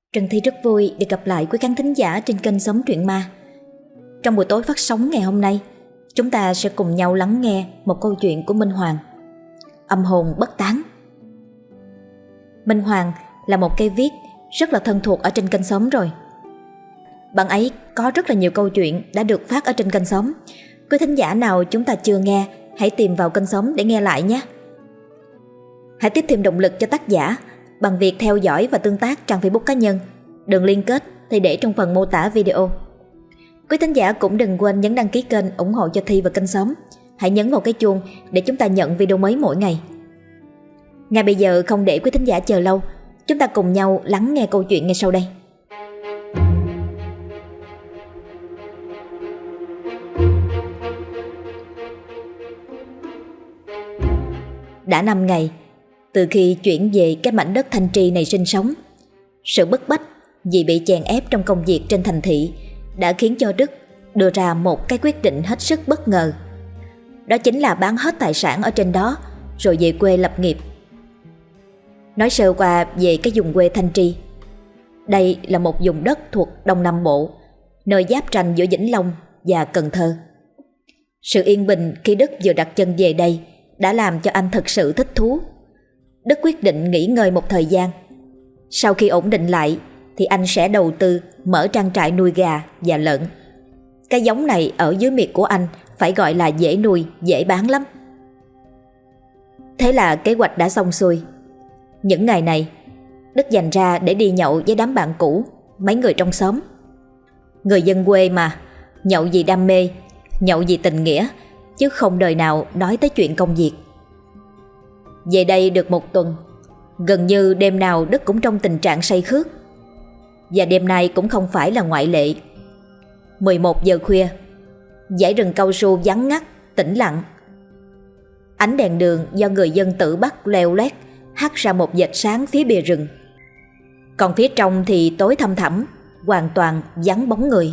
Trần Thi rất vui được gặp lại quý khán thính giả trên kênh Sống Truyện Ma. Trong buổi tối phát sóng ngày hôm nay, chúng ta sẽ cùng nhau lắng nghe một câu chuyện của Minh Hoàng, Âm hồn bất tán. Minh Hoàng là một cây viết rất là thân thuộc ở trên kênh Sống rồi. Bạn ấy có rất là nhiều câu chuyện đã được phát ở trên kênh Sống. Quý thính giả nào chúng ta chưa nghe, hãy tìm vào kênh Sống để nghe lại nhé. Hãy tiếp thêm động lực cho tác giả bằng việc theo dõi và tương tác trang Facebook cá nhân. Đường liên kết thì để trong phần mô tả video. Quý thính giả cũng đừng quên nhấn đăng ký kênh ủng hộ cho Thi và kênh Sống. Hãy nhấn vào cái chuông để chúng ta nhận video mới mỗi ngày. Ngay bây giờ không để quý thính giả chờ lâu, chúng ta cùng nhau lắng nghe câu chuyện ngay sau đây. Đã 5 ngày từ khi chuyển về cái mảnh đất Thanh Trì này sinh sống, sự bức bách vì bị chèn ép trong công việc trên thành thị đã khiến cho Đức đưa ra một cái quyết định hết sức bất ngờ. Đó chính là bán hết tài sản ở trên đó rồi về quê lập nghiệp. Nói sơ qua về cái vùng quê Thanh Trì. Đây là một vùng đất thuộc Đông Nam Bộ, nơi giáp ranh giữa Vĩnh Long và Cần Thơ. Sự yên bình khi Đức vừa đặt chân về đây đã làm cho anh thật sự thích thú. Đức quyết định nghỉ ngơi một thời gian. Sau khi ổn định lại thì anh sẽ đầu tư mở trang trại nuôi gà và lợn. Cái giống này ở dưới miệt của anh phải gọi là dễ nuôi, dễ bán lắm. Thế là kế hoạch đã xong xuôi. Những ngày này Đức dành ra để đi nhậu với đám bạn cũ, mấy người trong xóm. Người dân quê mà, nhậu vì đam mê, nhậu vì tình nghĩa, chứ không đời nào nói tới chuyện công việc. Về đây được một tuần, gần như đêm nào Đức cũng trong tình trạng say khướt. Và đêm nay cũng không phải là ngoại lệ. 11 giờ khuya, dãy rừng cao su vắng ngắt, tĩnh lặng. Ánh đèn đường do người dân tự bắt leo lét hắt ra một vệt sáng phía bìa rừng. Còn phía trong thì tối thăm thẳm, hoàn toàn vắng bóng người.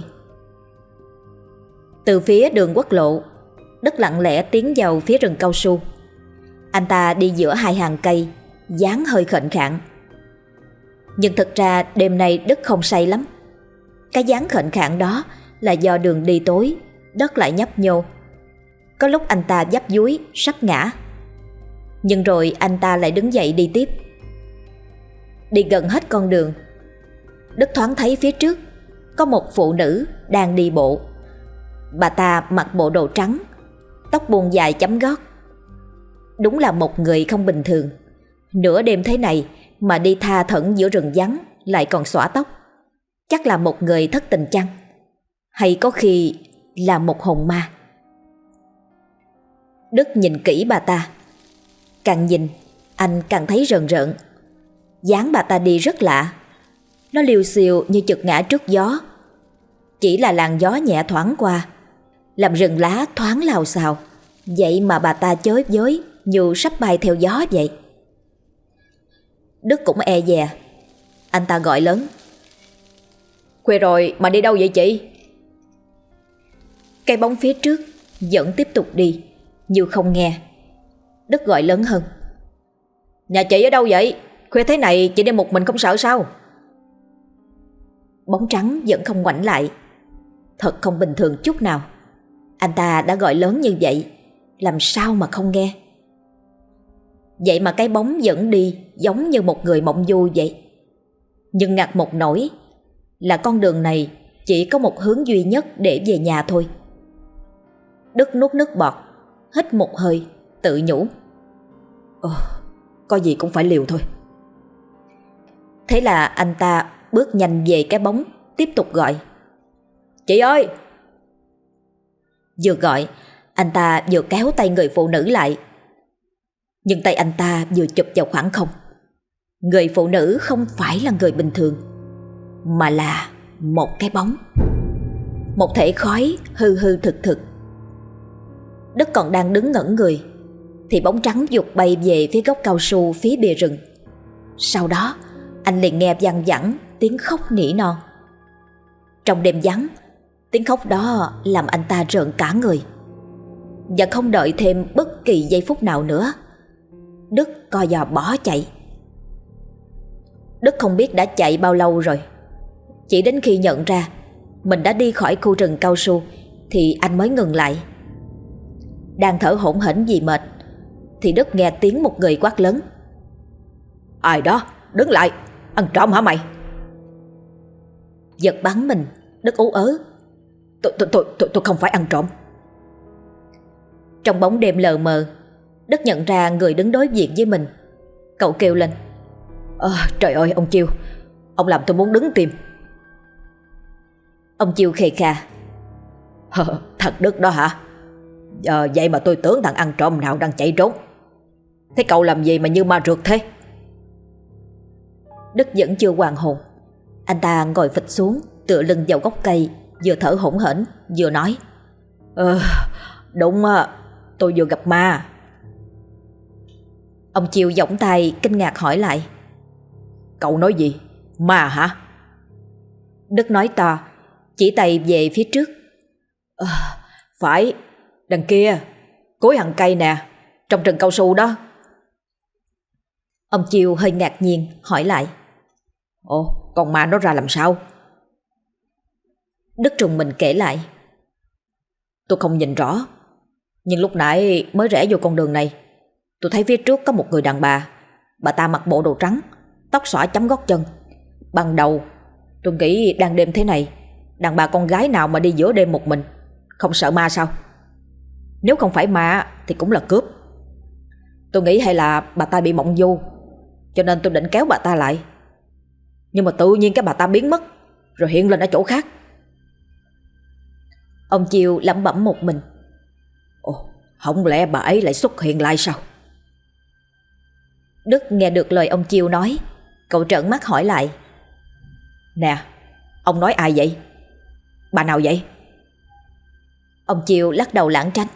Từ phía đường quốc lộ, Đức lặng lẽ tiến vào phía rừng cao su. Anh ta đi giữa hai hàng cây, dáng hơi khệnh khạng. Nhưng thực ra đêm nay Đức không say lắm. Cái dáng khệnh khạng đó là do đường đi tối, đất lại nhấp nhô. Có lúc anh ta dấp dúi, sắp ngã. Nhưng rồi anh ta lại đứng dậy đi tiếp. Đi gần hết con đường, Đức thoáng thấy phía trước có một phụ nữ đang đi bộ. Bà ta mặc bộ đồ trắng, tóc buông dài chấm gót. Đúng là một người không bình thường. Nửa đêm thế này mà đi tha thẩn giữa rừng vắng, lại còn xõa tóc. Chắc là một người thất tình chăng? Hay có khi là một hồn ma? Đức nhìn kỹ bà ta. Càng nhìn anh càng thấy rợn rợn. Dáng bà ta đi rất lạ. Nó liều xiều như chực ngã trước gió. Chỉ là làn gió nhẹ thoảng qua, làm rừng lá thoáng lào xào. Vậy mà bà ta chới với như sắp bay theo gió vậy. Đức cũng e dè. Anh ta gọi lớn: "Khuya rồi mà đi đâu vậy chị?" Cái bóng phía trước vẫn tiếp tục đi, như không nghe. Đức gọi lớn hơn: "Nhà chị ở đâu vậy? Khuya thế này chị đi một mình không sợ sao?" Bóng trắng vẫn không ngoảnh lại. Thật không bình thường chút nào. Anh ta đã gọi lớn như vậy, làm sao mà không nghe? Vậy mà cái bóng vẫn đi giống như một người mộng du vậy. Nhưng ngặt một nỗi là con đường này chỉ có một hướng duy nhất để về nhà thôi. Đức nuốt nước bọt, hít một hơi, tự nhủ: có gì cũng phải liều thôi. Thế là anh ta bước nhanh về cái bóng, tiếp tục gọi: "Chị ơi!" Vừa gọi, anh ta vừa kéo tay người phụ nữ lại. Nhưng tay anh ta vừa chụp vào khoảng không. Người phụ nữ không phải là người bình thường, mà là một cái bóng, một thể khói hư hư thực thực. Đức còn đang đứng ngẩn người thì bóng trắng vụt bay về phía gốc cao su phía bìa rừng. Sau đó anh liền nghe văng vẳng tiếng khóc nỉ non. Trong đêm vắng, tiếng khóc đó làm anh ta rợn cả người. Và không đợi thêm bất kỳ giây phút nào nữa, Đức co giò bỏ chạy. Đức không biết đã chạy bao lâu rồi. Chỉ đến khi nhận ra mình đã đi khỏi khu rừng cao su thì anh mới ngừng lại. Đang thở hổn hển vì mệt thì Đức nghe tiếng một người quát lớn: "Ai đó, đứng lại, ăn trộm hả mày?" Giật bắn mình, Đức ú ớ: Tôi không phải ăn trộm." Trong bóng đêm lờ mờ, Đức nhận ra người đứng đối diện với mình. Cậu kêu lên: Trời ơi ông Chiêu, ông làm tôi muốn đứng tim." Ông Chiêu khề khà: "Thằng Đức đó hả? Vậy mà tôi tưởng thằng ăn trộm nào đang chạy trốn. Thế cậu làm gì mà như ma rượt thế?" Đức vẫn chưa hoàn hồn. Anh ta ngồi phịch xuống, tựa lưng vào gốc cây, vừa thở hổn hển vừa nói: Đúng, tôi vừa gặp ma." Ông Chiêu giỏng tay kinh ngạc hỏi lại: "Cậu nói gì? Ma hả?" Đức nói to, chỉ tay về phía trước: Phải, đằng kia, cuối hàng cây nè, trong rừng cao su đó." Ông Chiêu hơi ngạc nhiên hỏi lại: "Ồ, con ma nó ra làm sao?" Đức trùng mình kể lại: "Tôi không nhìn rõ, nhưng lúc nãy mới rẽ vô con đường này, tôi thấy phía trước có một người đàn bà ta mặc bộ đồ trắng, tóc xõa chấm gót chân. Ban đầu tôi nghĩ đang đêm thế này, đàn bà con gái nào mà đi giữa đêm một mình, không sợ ma sao? Nếu không phải ma thì cũng là cướp. Tôi nghĩ hay là bà ta bị mộng du, cho nên tôi định kéo bà ta lại. Nhưng mà tự nhiên cái bà ta biến mất, rồi hiện lên ở chỗ khác." Ông Chiêu lẩm bẩm một mình: "Ồ, không lẽ bà ấy lại xuất hiện lại sao?" Đức nghe được lời ông Chiêu nói, cậu trợn mắt hỏi lại: "Nè, ông nói ai vậy? Bà nào vậy?" Ông Chiêu lắc đầu lảng tránh: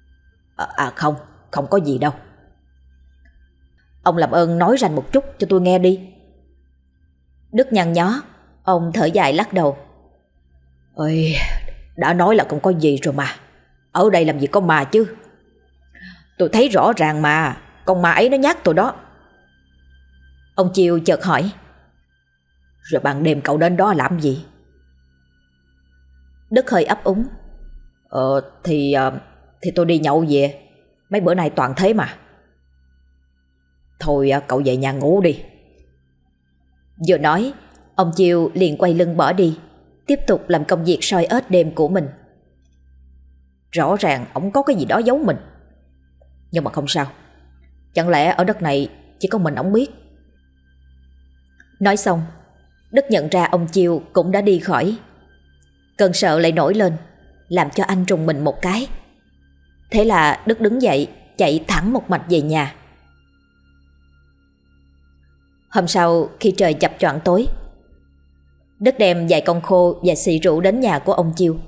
Không có gì đâu." "Ông làm ơn nói rành một chút cho tôi nghe đi." Đức nhăn nhó, ông thở dài lắc đầu: "Ôi, đã nói là không có gì rồi mà. Ở đây làm gì có ma chứ. Tôi thấy rõ ràng mà, con ma ấy nó nhát tôi đó." Ông Chiêu chợt hỏi: "Rồi ban đêm cậu đến đó làm gì?" Đức hơi ấp úng: Thì tôi đi nhậu về, mấy bữa nay toàn thế mà." "Thôi cậu về nhà ngủ đi." Vừa nói, ông Chiêu liền quay lưng bỏ đi, tiếp tục làm công việc soi ếch đêm của mình. Rõ ràng ổng có cái gì đó giấu mình. Nhưng mà không sao, chẳng lẽ ở đất này chỉ có mình ổng biết. Nói xong, Đức nhận ra ông Chiêu cũng đã đi khỏi. Cơn sợ lại nổi lên, làm cho anh rùng mình một cái. Thế là Đức đứng dậy, chạy thẳng một mạch về nhà. Hôm sau khi trời chập choạng tối, Đức đem vài con khô và xì rượu đến nhà của ông Chiêu.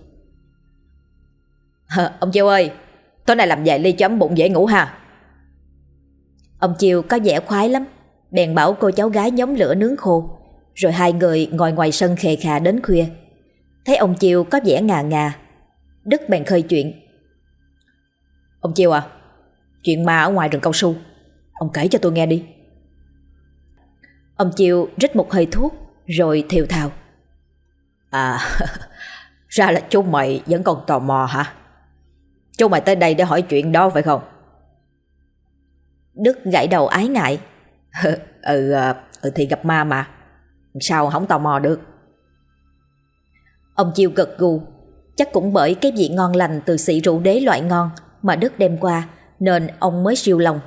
"Ông Chiêu ơi, tối nay làm vài ly cho ấm bụng dễ ngủ ha." Ông Chiêu có vẻ khoái lắm, bèn bảo cô cháu gái nhóm lửa nướng khô, rồi hai người ngồi ngoài sân khề khà đến khuya. Thấy ông Chiêu có vẻ ngà ngà, Đức bèn khơi chuyện: "Ông Chiêu à, chuyện ma ở ngoài rừng cao su, ông kể cho tôi nghe đi." Ông Chiêu rít một hơi thuốc rồi thều thào: Ra là chú mày vẫn còn tò mò hả? Chú mày tới đây để hỏi chuyện đó phải không?" Đức gãi đầu ái ngại: Thì gặp ma mà, sao không tò mò được." Ông Chiêu gật gù, chắc cũng bởi cái vị ngon lành từ xị rượu đế loại ngon mà Đức đem qua nên ông mới siêu lòng: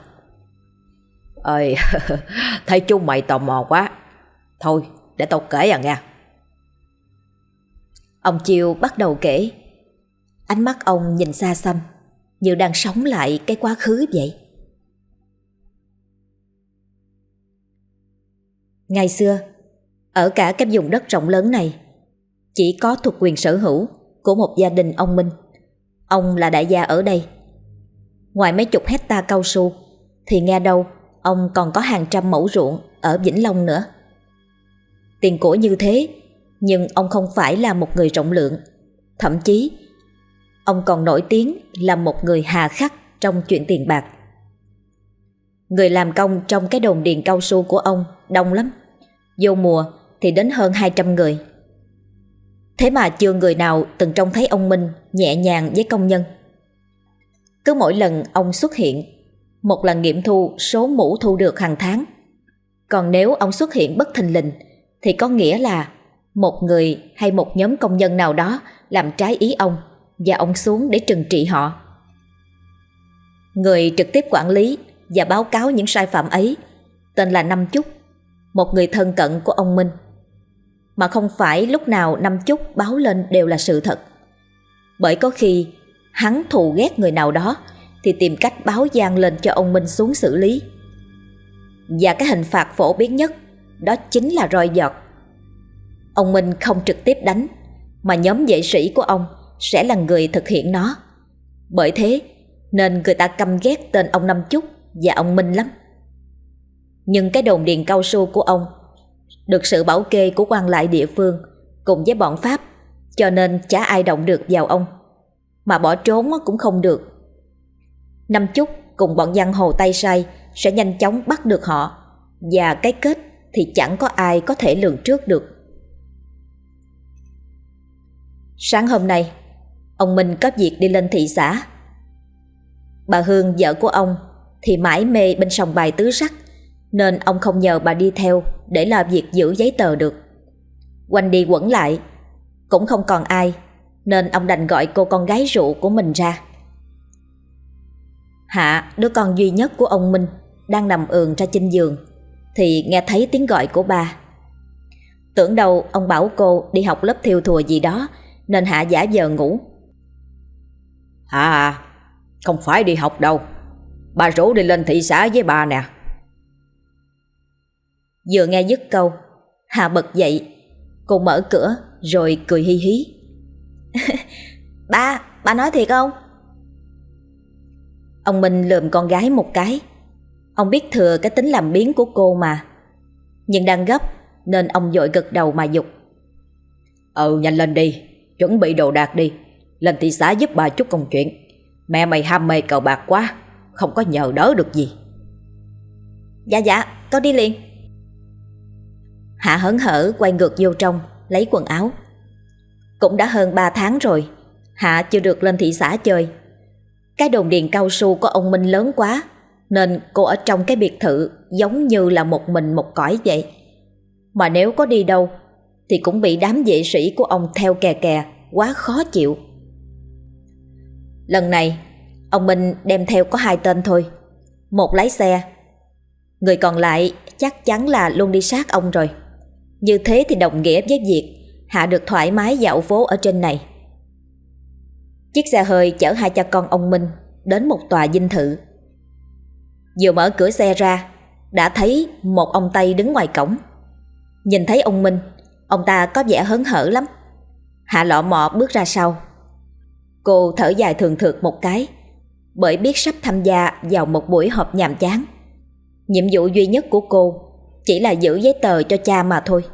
Thấy chú mày tò mò quá, thôi để tao kể nha." Ông Chiêu bắt đầu kể. Ánh mắt ông nhìn xa xăm, như đang sống lại cái quá khứ vậy. Ngày xưa, ở cả cái vùng đất rộng lớn này, chỉ có thuộc quyền sở hữu của một gia đình ông Minh. Ông là đại gia ở đây. Ngoài mấy chục hecta cao su thì nghe đâu ông còn có hàng trăm mẫu ruộng ở Vĩnh Long nữa. Tiền của như thế, nhưng ông không phải là một người rộng lượng. Thậm chí ông còn nổi tiếng là một người hà khắc trong chuyện tiền bạc. Người làm công trong cái đồn điền cao su của ông đông lắm, vô mùa thì đến hơn 200 người. Thế mà chưa người nào từng trông thấy ông Minh nhẹ nhàng với công nhân. Cứ mỗi lần ông xuất hiện, một lần nghiệm thu số mũ thu được hàng tháng. Còn nếu ông xuất hiện bất thình lình thì có nghĩa là một người hay một nhóm công nhân nào đó làm trái ý ông và ông xuống để trừng trị họ. Người trực tiếp quản lý và báo cáo những sai phạm ấy tên là Năm Chúc, một người thân cận của ông Minh. Mà không phải lúc nào Năm Chúc báo lên đều là sự thật. Bởi có khi hắn thù ghét người nào đó thì tìm cách báo gian lên cho ông Minh xuống xử lý. Và cái hình phạt phổ biến nhất đó chính là roi giọt. Ông Minh không trực tiếp đánh, mà nhóm vệ sĩ của ông sẽ là người thực hiện nó. Bởi thế nên người ta căm ghét tên ông Năm Chúc và ông Minh lắm. Nhưng cái đồn điền cao su của ông được sự bảo kê của quan lại địa phương cùng với bọn Pháp, cho nên chả ai động được vào ông. Mà bỏ trốn cũng không được. Năm Chúc cùng bọn giang hồ tay sai sẽ nhanh chóng bắt được họ, và cái kết thì chẳng có ai có thể lường trước được. Sáng hôm nay, ông Minh có việc đi lên thị xã. Bà Hương vợ của ông thì mải mê bên sòng bài tứ sắc, nên ông không nhờ bà đi theo để làm việc giữ giấy tờ được. Quanh đi quẩn lại cũng không còn ai, nên ông đành gọi cô con gái rượu của mình ra. Hạ, đứa con duy nhất của ông Minh, đang nằm ườn ra trên giường thì nghe thấy tiếng gọi của ba. Tưởng đâu ông bảo cô đi học lớp thêu thùa gì đó, nên Hạ giả vờ ngủ. Hạ, không phải đi học đâu, bà rủ đi lên thị xã với bà nè. Vừa nghe dứt câu, Hạ bật dậy. Cô mở cửa rồi cười hi hí. Ba nói thiệt không? Ông Minh lườm con gái một cái. Ông biết thừa cái tính làm biếng của cô mà, nhưng đang gấp nên ông vội gật đầu mà giục. Nhanh lên đi, chuẩn bị đồ đạc đi, lên thị xã giúp bà chút công chuyện. Mẹ mày ham mê cờ bạc quá, không có nhờ đỡ được gì. Dạ, con đi liền. Hạ hớn hở quay ngược vô trong lấy quần áo. Cũng đã hơn 3 tháng rồi Hạ chưa được lên thị xã chơi. Cái đồn điền cao su của ông Minh lớn quá, nên cô ở trong cái biệt thự giống như là một mình một cõi vậy. Mà nếu có đi đâu thì cũng bị đám vệ sĩ của ông theo kè kè, quá khó chịu. Lần này ông Minh đem theo có 2 tên thôi. Một lái xe, người còn lại chắc chắn là luôn đi sát ông rồi. Như thế thì đồng nghĩa với việc Hạ được thoải mái dạo phố ở trên này. Chiếc xe hơi chở 2 cha con ông Minh đến một tòa dinh thự. Vừa mở cửa xe ra, đã thấy một ông Tây đứng ngoài cổng. Nhìn thấy ông Minh, ông ta có vẻ hớn hở lắm. Hạ lọ mọ bước ra sau. Cô thở dài thường thượt một cái, bởi biết sắp tham gia vào một buổi họp nhàm chán. Nhiệm vụ duy nhất của cô chỉ là giữ giấy tờ cho cha mà thôi.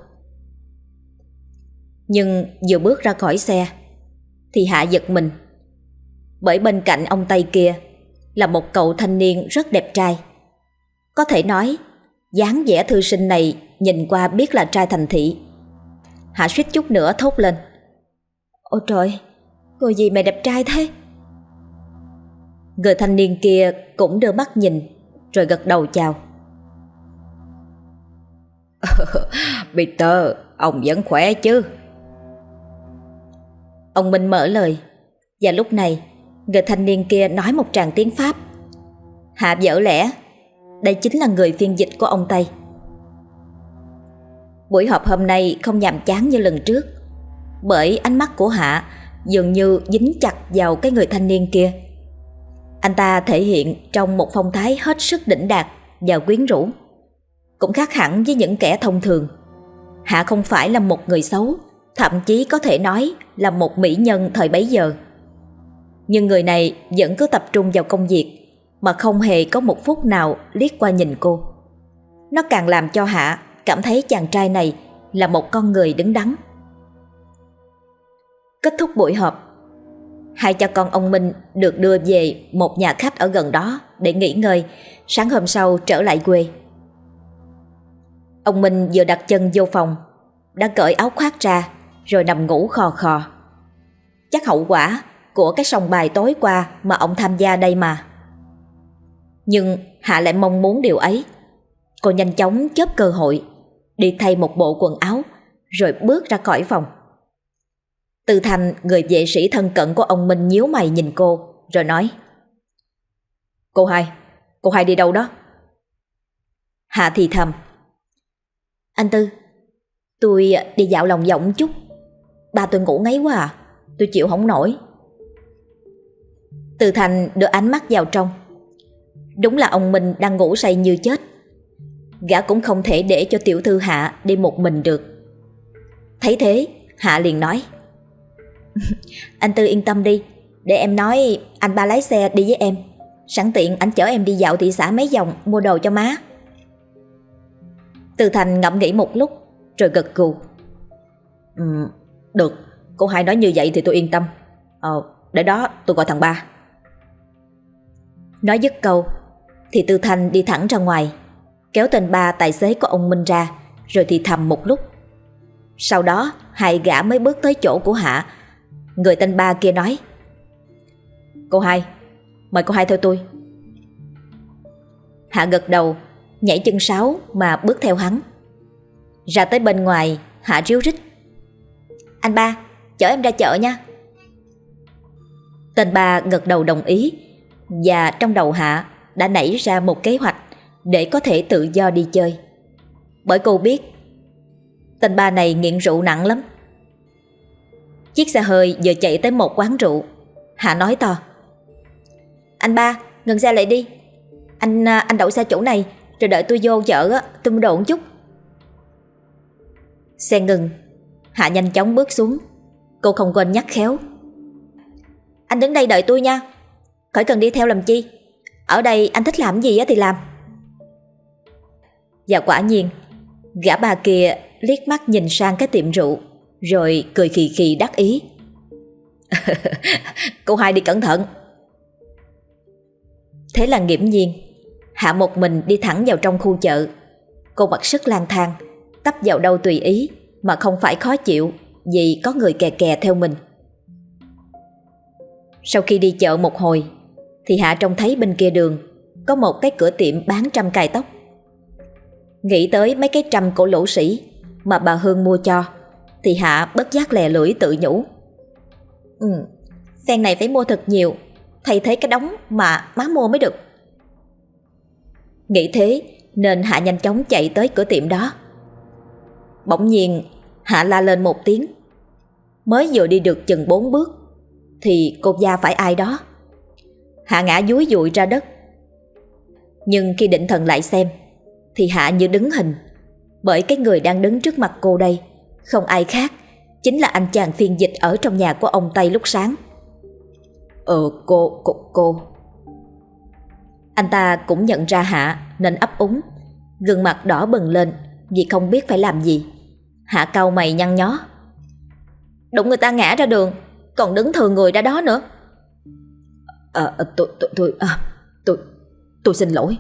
Nhưng vừa bước ra khỏi xe thì Hạ giật mình, bởi bên cạnh ông Tây kia là một cậu thanh niên rất đẹp trai. Có thể nói dáng vẻ thư sinh này nhìn qua biết là trai thành thị. Hạ suýt chút nữa thốt lên: Ôi trời, người gì mà đẹp trai thế? Người thanh niên kia cũng đưa mắt nhìn rồi gật đầu chào. Peter, ông vẫn khỏe chứ? Ông Minh mở lời, và lúc này người thanh niên kia nói một tràng tiếng Pháp. Hạ vỡ lẽ đây chính là người phiên dịch của ông Tây. Buổi họp hôm nay không nhàm chán như lần trước, bởi ánh mắt của Hạ dường như dính chặt vào cái người thanh niên kia. Anh ta thể hiện trong một phong thái hết sức đỉnh đạt và quyến rũ, cũng khác hẳn với những kẻ thông thường. Hạ không phải là một người xấu, thậm chí có thể nói là một mỹ nhân thời bấy giờ. Nhưng người này vẫn cứ tập trung vào công việc, mà không hề có một phút nào liếc qua nhìn cô. Nó càng làm cho Hạ cảm thấy chàng trai này là một con người đứng đắn. Kết thúc buổi họp, 2 cha con ông Minh được đưa về một nhà khách ở gần đó để nghỉ ngơi, sáng hôm sau trở lại quê. Ông Minh vừa đặt chân vô phòng đã cởi áo khoác ra rồi nằm ngủ khò khò. Chắc hậu quả của cái sòng bài tối qua mà ông tham gia đây mà. Nhưng Hạ lại mong muốn điều ấy. Cô nhanh chóng chớp cơ hội, đi thay một bộ quần áo rồi bước ra khỏi phòng. Từ Thành, người vệ sĩ thân cận của ông Minh, nhíu mày nhìn cô rồi nói: Cô hai đi đâu đó? Hạ thì thầm: Anh Tư, tôi đi dạo lòng vòng chút. Ba tôi ngủ ngáy quá à, tôi chịu không nổi. Từ Thành đưa ánh mắt vào trong. Đúng là ông Minh đang ngủ say như chết. Gã cũng không thể để cho tiểu thư Hạ đi một mình được. Thấy thế, Hạ liền nói: Anh Tư yên tâm đi, để em nói anh ba lái xe đi với em. Sẵn tiện anh chở em đi dạo thị xã mấy vòng mua đồ cho má. Từ Thành ngẫm nghĩ một lúc rồi gật gù: Được, cô hai nói như vậy thì tôi yên tâm. Để đó tôi gọi thằng ba. Nói dứt câu thì Từ Thành đi thẳng ra ngoài, kéo tên ba tài xế của ông Minh ra, rồi thì thầm một lúc. Sau đó hai gã mới bước tới chỗ của Hạ. Người tên ba kia nói: Cô hai, mời cô hai theo tôi. Hạ gật đầu, nhảy chân sáo mà bước theo hắn. Ra tới bên ngoài, Hạ ríu rít: Anh ba, chở em ra chợ nha. Tên ba gật đầu đồng ý, và trong đầu Hạ đã nảy ra một kế hoạch để có thể tự do đi chơi. Bởi cô biết tên ba này nghiện rượu nặng lắm. Chiếc xe hơi vừa chạy tới một quán rượu. Hạ nói to: Anh ba, ngừng xe lại đi. Anh đậu xe chỗ này, rồi đợi tôi vô chợ tôi mua đồ một chút. Xe ngừng. Hạ nhanh chóng bước xuống. Cô không quên nhắc khéo: Anh đứng đây đợi tôi nha, khỏi cần đi theo làm chi. Ở đây anh thích làm gì thì làm. Và quả nhiên, gã bà kia liếc mắt nhìn sang cái tiệm rượu, rồi cười khì khì đắc ý: Cô hai đi cẩn thận. Thế là nghiễm nhiên Hạ một mình đi thẳng vào trong khu chợ. Cô mặc sức lang thang, tấp vào đâu tùy ý, mà không phải khó chịu vì có người kè kè theo mình. Sau khi đi chợ một hồi thì Hạ trông thấy bên kia đường có một cái cửa tiệm bán trăm cài tóc. Nghĩ tới mấy cái trăm của lỗ sĩ mà bà Hương mua cho thì Hạ bất giác lè lưỡi tự nhủ: Phen này phải mua thật nhiều, thay thế cái đống mà má mua mới được. Nghĩ thế nên Hạ nhanh chóng chạy tới cửa tiệm đó. Bỗng nhiên Hạ la lên một tiếng. Mới vừa đi được chừng 4 bước thì cô va phải ai đó. Hạ ngã dúi dụi ra đất. Nhưng khi định thần lại xem thì Hạ như đứng hình, bởi cái người đang đứng trước mặt cô đây không ai khác, chính là anh chàng phiên dịch ở trong nhà của ông Tây lúc sáng. Cô. Anh ta cũng nhận ra Hạ nên ấp úng, gương mặt đỏ bừng lên vì không biết phải làm gì. Hạ cau mày nhăn nhó: Đụng người ta ngã ra đường, còn đứng thừa người ra đó nữa. Tôi xin lỗi.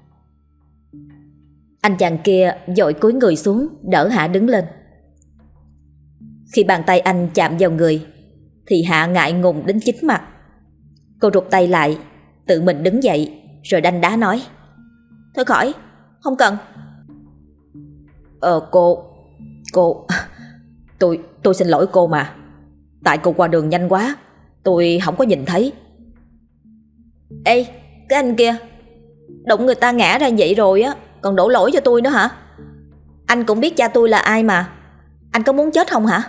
Anh chàng kia vội cúi người xuống đỡ Hạ đứng lên. Khi bàn tay anh chạm vào người thì Hạ ngại ngùng đến chín mặt. Cô rụt tay lại, tự mình đứng dậy rồi đanh đá nói: Thôi khỏi, không cần. Tôi xin lỗi cô mà. Tại cô qua đường nhanh quá, tôi không có nhìn thấy. Ê, cái anh kia, đụng người ta ngã ra vậy rồi còn đổ lỗi cho tôi nữa hả? Anh cũng biết cha tôi là ai mà. Anh có muốn chết không hả?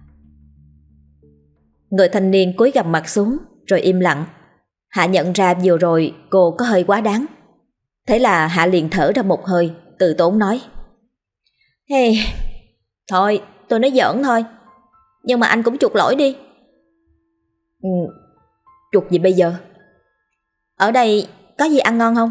Người thanh niên cúi gằm mặt xuống rồi im lặng. Hạ nhận ra vừa rồi cô có hơi quá đáng. Thế là Hạ liền thở ra một hơi, từ tốn nói: Hey, thôi tôi nói giỡn thôi, nhưng mà anh cũng chuộc lỗi đi. Chuộc gì bây giờ? Ở đây có gì ăn ngon không?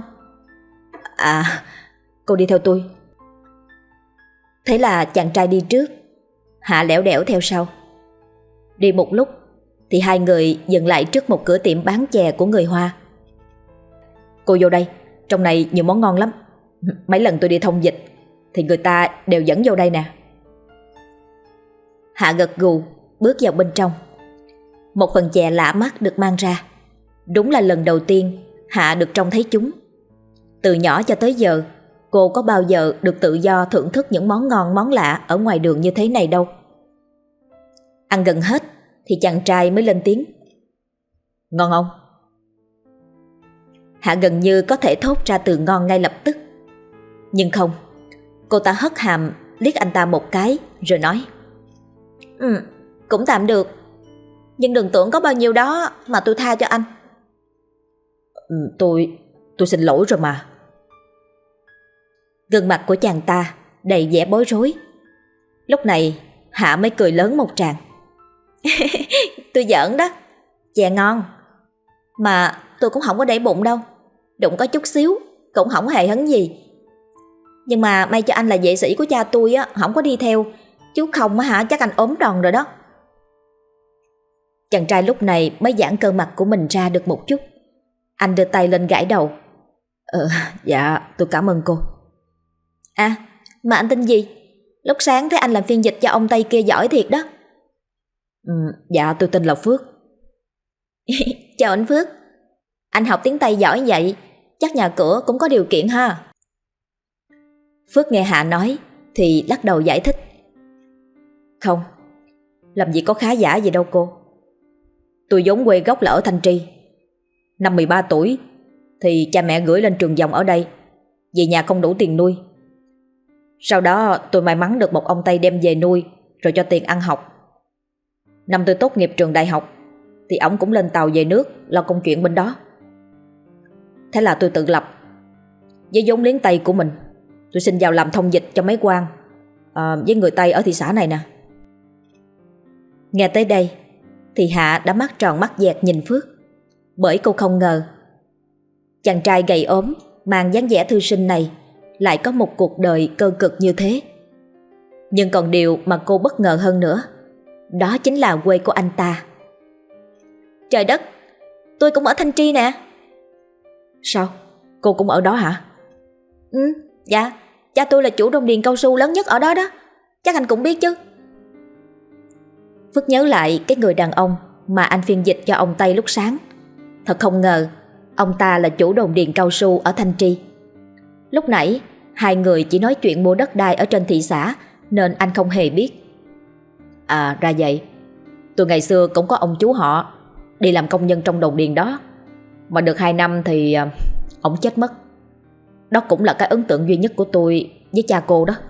Cô đi theo tôi. Thế là chàng trai đi trước, Hạ lẻo đẻo theo sau. Đi một lúc thì hai người dừng lại trước một cửa tiệm bán chè của người Hoa. Cô vô đây, trong này nhiều món ngon lắm. Mấy lần tôi đi thông dịch thì người ta đều dẫn vô đây nè. Hạ gật gù, bước vào bên trong. Một phần chè lạ mắt được mang ra. Đúng là lần đầu tiên Hạ được trông thấy chúng. Từ nhỏ cho tới giờ, cô có bao giờ được tự do thưởng thức những món ngon món lạ ở ngoài đường như thế này đâu. Ăn gần hết thì chàng trai mới lên tiếng: Ngon không? Hạ gần như có thể thốt ra từ ngon ngay lập tức. Nhưng không, cô ta hất hàm liếc anh ta một cái rồi nói: Cũng tạm được, nhưng đừng tưởng có bao nhiêu đó mà tôi tha cho anh. Tôi xin lỗi rồi mà. Gương mặt của chàng ta đầy vẻ bối rối. Lúc này Hạ mới cười lớn một tràng. Tôi giỡn đó, chè ngon. Mà tôi cũng không có để bụng đâu, đụng có chút xíu cũng không hề hấn gì. Nhưng mà may cho anh là vệ sĩ của cha tôi á, không có đi theo, chứ không á hả chắc anh ốm đòn rồi đó. Chàng trai lúc này mới giãn cơ mặt của mình ra được một chút. Anh đưa tay lên gãi đầu. Dạ tôi cảm ơn cô. À mà anh tên gì? Lúc sáng thấy anh làm phiên dịch cho ông Tây kia giỏi thiệt đó. Dạ tôi tên là Phước. Chào anh Phước. Anh học tiếng Tây giỏi vậy, chắc nhà cửa cũng có điều kiện ha. Phước nghe Hạ nói thì lắc đầu giải thích: Không, làm gì có khá giả gì đâu cô. Tôi vốn quê gốc là ở Thanh Tri. Năm 13 tuổi thì cha mẹ gửi lên trường dòng ở đây, vì nhà không đủ tiền nuôi. Sau đó tôi may mắn được một ông Tây đem về nuôi rồi cho tiền ăn học. Năm tôi tốt nghiệp trường đại học thì ổng cũng lên tàu về nước lo công chuyện bên đó. Thế là tôi tự lập. Với vốn liếng Tây của mình, tôi xin vào làm thông dịch cho mấy quan với người Tây ở thị xã này nè. Nghe tới đây thì Hạ đã mắt tròn mắt dẹt nhìn Phước, bởi cô không ngờ chàng trai gầy ốm mang dáng vẻ thư sinh này lại có một cuộc đời cơ cực như thế. Nhưng còn điều mà cô bất ngờ hơn nữa, đó chính là quê của anh ta. Trời đất, tôi cũng ở Thanh Tri nè. Sao? Cô cũng ở đó hả? Dạ, cha tôi là chủ đồng điền cao su lớn nhất ở đó đó, chắc anh cũng biết chứ. Phước nhớ lại cái người đàn ông mà anh phiên dịch cho ông Tây lúc sáng. Thật không ngờ ông ta là chủ đồn điền cao su ở Thanh Tri. Lúc nãy hai người chỉ nói chuyện mua đất đai ở trên thị xã nên anh không hề biết. À ra vậy. Tôi ngày xưa cũng có ông chú họ đi làm công nhân trong đồn điền đó, mà được 2 năm thì ông chết mất. Đó cũng là cái ấn tượng duy nhất của tôi với cha cô đó.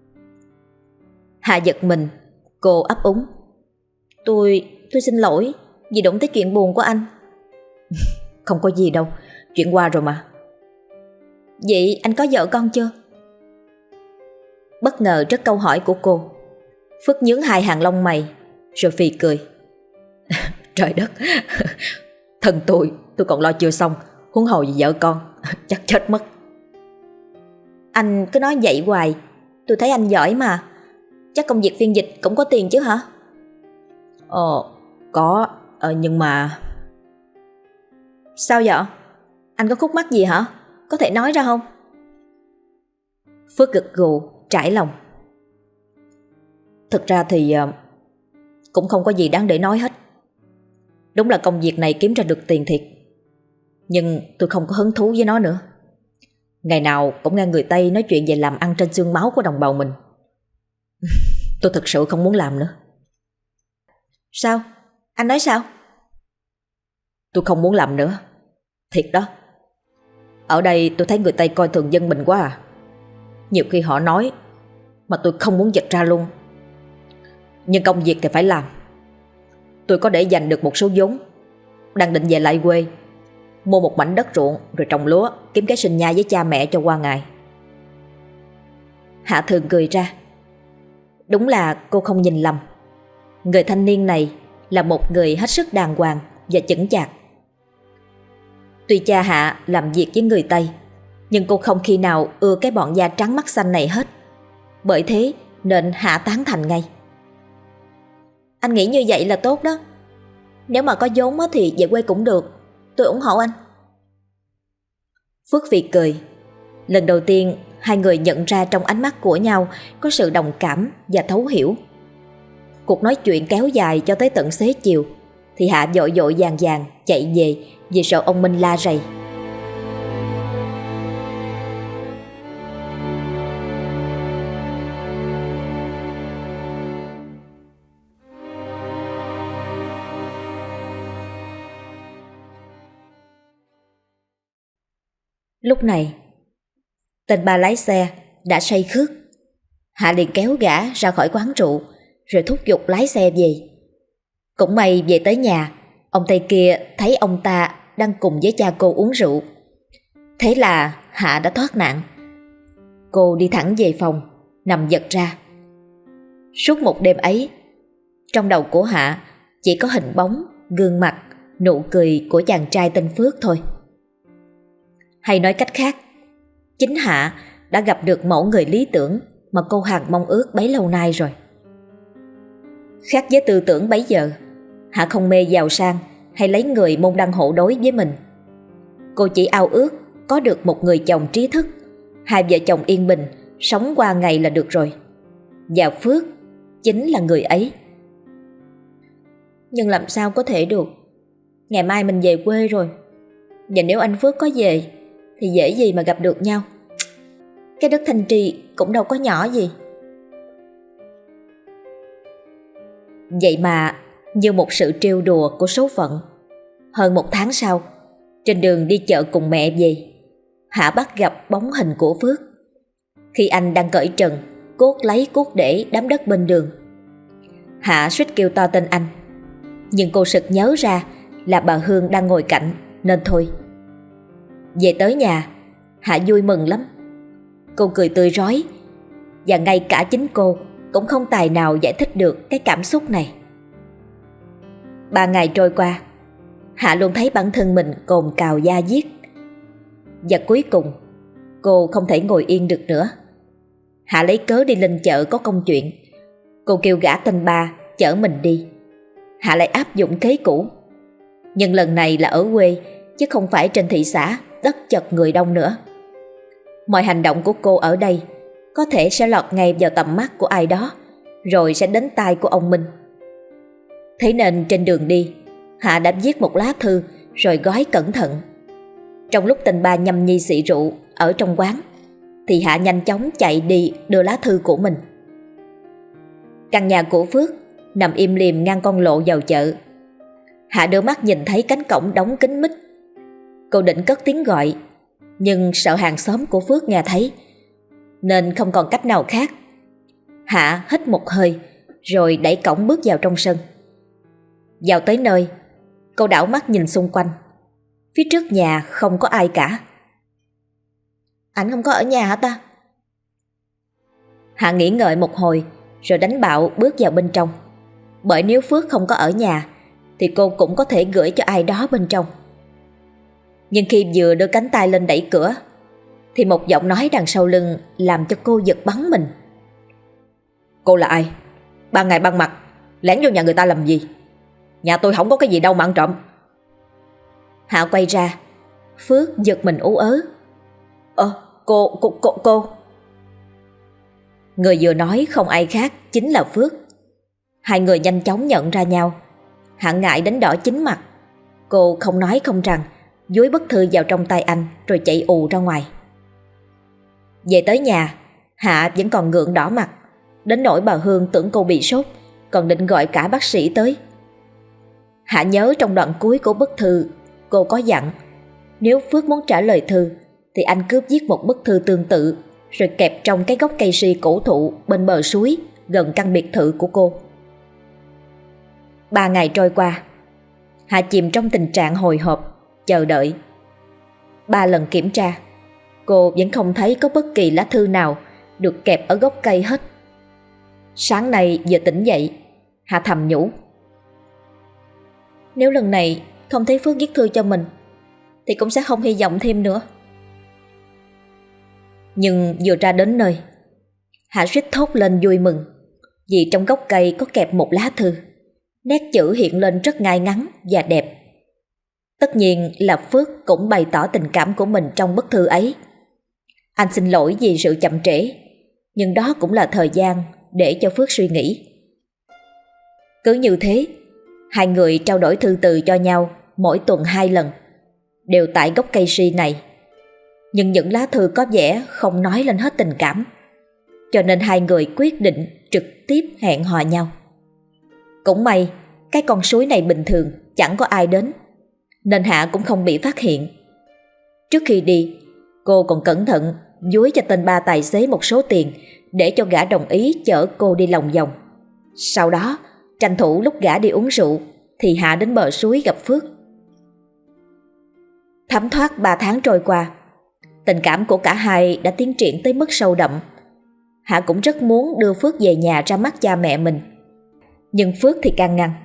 Hạ giật mình, cô ấp úng: Tôi xin lỗi vì đụng tới chuyện buồn của anh. Không có gì đâu, chuyện qua rồi mà. Vậy anh có vợ con chưa? Bất ngờ trước câu hỏi của cô, Phước nhướng hai hàng lông mày rồi phì cười. Trời đất, thân tôi còn lo chưa xong, huống hồ gì vợ con, chắc chết mất. Anh cứ nói vậy hoài, tôi thấy anh giỏi mà. Chắc công việc phiên dịch cũng có tiền chứ hả? Có, nhưng mà... Sao vậy? Anh có khúc mắc gì hả? Có thể nói ra không? Phước gật gù, trải lòng. Thực ra thì cũng không có gì đáng để nói hết. Đúng là công việc này kiếm ra được tiền thiệt, nhưng tôi không có hứng thú với nó nữa. Ngày nào cũng nghe người Tây nói chuyện về làm ăn trên xương máu của đồng bào mình. Tôi thực sự không muốn làm nữa. Sao? Anh nói sao? Tôi không muốn làm nữa. Thiệt đó. Ở đây tôi thấy người Tây coi thường dân mình quá à. Nhiều khi họ nói mà tôi không muốn giật ra luôn. Nhưng công việc thì phải làm. Tôi có để dành được một số vốn, đang định về lại quê, mua một mảnh đất ruộng rồi trồng lúa, kiếm cái sinh nhai với cha mẹ cho qua ngày. Hạ thường cười ra. Đúng là cô không nhìn lầm. Người thanh niên này là một người hết sức đàng hoàng và chững chạc. Tuy cha Hạ làm việc với người Tây, nhưng cô không khi nào ưa cái bọn da trắng mắt xanh này hết. Bởi thế nên Hạ tán thành ngay. Anh nghĩ như vậy là tốt đó. Nếu mà có vốn thì về quê cũng được, tôi ủng hộ anh. Phước Việt cười. Lần đầu tiên Hai người nhận ra trong ánh mắt của nhau có sự đồng cảm và thấu hiểu. Cuộc nói chuyện kéo dài cho tới tận xế chiều thì Hạ vội vội vàng vàng chạy về vì sợ ông Minh la rầy. Lúc này, tên ba lái xe đã say khướt. Hạ liền kéo gã ra khỏi quán rượu rồi thúc giục lái xe về. Cũng may về tới nhà, ông Tây kia thấy ông ta đang cùng với cha cô uống rượu. Thế là Hạ đã thoát nạn. Cô đi thẳng về phòng, nằm giật ra. Suốt một đêm ấy, trong đầu của Hạ chỉ có hình bóng, gương mặt, nụ cười của chàng trai tên Phước thôi. Hay nói cách khác, chính Hạ đã gặp được mẫu người lý tưởng mà cô hằng mong ước bấy lâu nay rồi. Khác với tư tưởng bấy giờ, Hạ không mê giàu sang hay lấy người môn đăng hộ đối với mình. Cô chỉ ao ước có được một người chồng trí thức, hai vợ chồng yên bình, sống qua ngày là được rồi. Và Phước chính là người ấy. Nhưng làm sao có thể được? Ngày mai mình về quê rồi, và nếu anh Phước có về thì dễ gì mà gặp được nhau. Cái đất Thanh Trì cũng đâu có nhỏ gì. Vậy mà như một sự trêu đùa của số phận, hơn một tháng sau, trên đường đi chợ cùng mẹ về, Hạ bắt gặp bóng hình của Phước. Khi anh đang cởi trần cuốc lấy cuốc để đám đất bên đường, Hạ suýt kêu to tên anh, nhưng cô sực nhớ ra là bà Hương đang ngồi cạnh nên thôi. Về tới nhà, Hạ vui mừng lắm. Cô cười tươi rói, và ngay cả chính cô cũng không tài nào giải thích được cái cảm xúc này. 3 ngày trôi qua, Hạ luôn thấy bản thân mình cồn cào da diết. Và cuối cùng, cô không thể ngồi yên được nữa. Hạ lấy cớ đi lên chợ có công chuyện. Cô kêu gã tên Ba chở mình đi. Hạ lại áp dụng kế cũ, nhưng lần này là ở quê chứ không phải trên thị xã đất chật người đông nữa. Mọi hành động của cô ở đây có thể sẽ lọt ngay vào tầm mắt của ai đó, rồi sẽ đến tai của ông Minh. Thế nên trên đường đi, Hạ đã viết một lá thư rồi gói cẩn thận. Trong lúc tên Ba nhâm nhi xị rượu ở trong quán, thì Hạ nhanh chóng chạy đi đưa lá thư của mình. Căn nhà của Phước nằm im lìm ngang con lộ vào chợ. Hạ đưa mắt nhìn thấy cánh cổng đóng kín mít. Cô định cất tiếng gọi, nhưng sợ hàng xóm của Phước nghe thấy, nên không còn cách nào khác. Hạ hít một hơi rồi đẩy cổng bước vào trong sân. Vào tới nơi, cô đảo mắt nhìn xung quanh. Phía trước nhà không có ai cả. Anh không có ở nhà hả ta? Hạ nghĩ ngợi một hồi rồi đánh bạo bước vào bên trong. Bởi nếu Phước không có ở nhà thì cô cũng có thể gửi cho ai đó bên trong. Nhưng khi vừa đưa cánh tay lên đẩy cửa thì một giọng nói đằng sau lưng làm cho cô giật bắn mình. Cô là ai? Ban ngày ban mặt lén vô nhà người ta làm gì? Nhà tôi không có cái gì đâu mà ăn trộm. Hạ quay ra, Phước giật mình ú ớ. Cô. Người vừa nói không ai khác chính là Phước. Hai người nhanh chóng nhận ra nhau. Hạ ngại đến đỏ chín mặt. Cô không nói không rằng, dúi bức thư vào trong tay anh rồi chạy ù ra ngoài. Về tới nhà, Hạ vẫn còn ngượng đỏ mặt, đến nỗi bà Hương tưởng cô bị sốt, còn định gọi cả bác sĩ tới. Hạ nhớ trong đoạn cuối của bức thư, cô có dặn nếu Phước muốn trả lời thư thì anh cướp viết một bức thư tương tự rồi kẹp trong cái gốc cây si cổ thụ bên bờ suối gần căn biệt thự của cô. 3 ngày trôi qua, Hạ chìm trong tình trạng hồi hộp, chờ đợi. 3 lần kiểm tra, cô vẫn không thấy có bất kỳ lá thư nào được kẹp ở gốc cây hết. Sáng nay vừa tỉnh dậy, Hạ thầm nhủ, nếu lần này không thấy Phước viết thư cho mình thì cũng sẽ không hy vọng thêm nữa. Nhưng vừa ra đến nơi, Hạ suýt thốt lên vui mừng, vì trong gốc cây có kẹp một lá thư. Nét chữ hiện lên rất ngay ngắn và đẹp. Tất nhiên là Phước cũng bày tỏ tình cảm của mình trong bức thư ấy. Anh xin lỗi vì sự chậm trễ, nhưng đó cũng là thời gian để cho Phước suy nghĩ. Cứ như thế, hai người trao đổi thư từ cho nhau mỗi tuần 2 lần, đều tại gốc cây si này. Nhưng những lá thư có vẻ không nói lên hết tình cảm, cho nên hai người quyết định trực tiếp hẹn hò nhau. Cũng may cái con suối này bình thường chẳng có ai đến, nên Hạ cũng không bị phát hiện. Trước khi đi, cô còn cẩn thận dúi cho tên ba tài xế một số tiền để cho gã đồng ý chở cô đi lòng vòng. Sau đó tranh thủ lúc gã đi uống rượu thì Hạ đến bờ suối gặp Phước. Thấm thoát 3 tháng trôi qua, tình cảm của cả hai đã tiến triển tới mức sâu đậm. Hạ cũng rất muốn đưa Phước về nhà ra mắt cha mẹ mình, nhưng Phước thì can ngăn.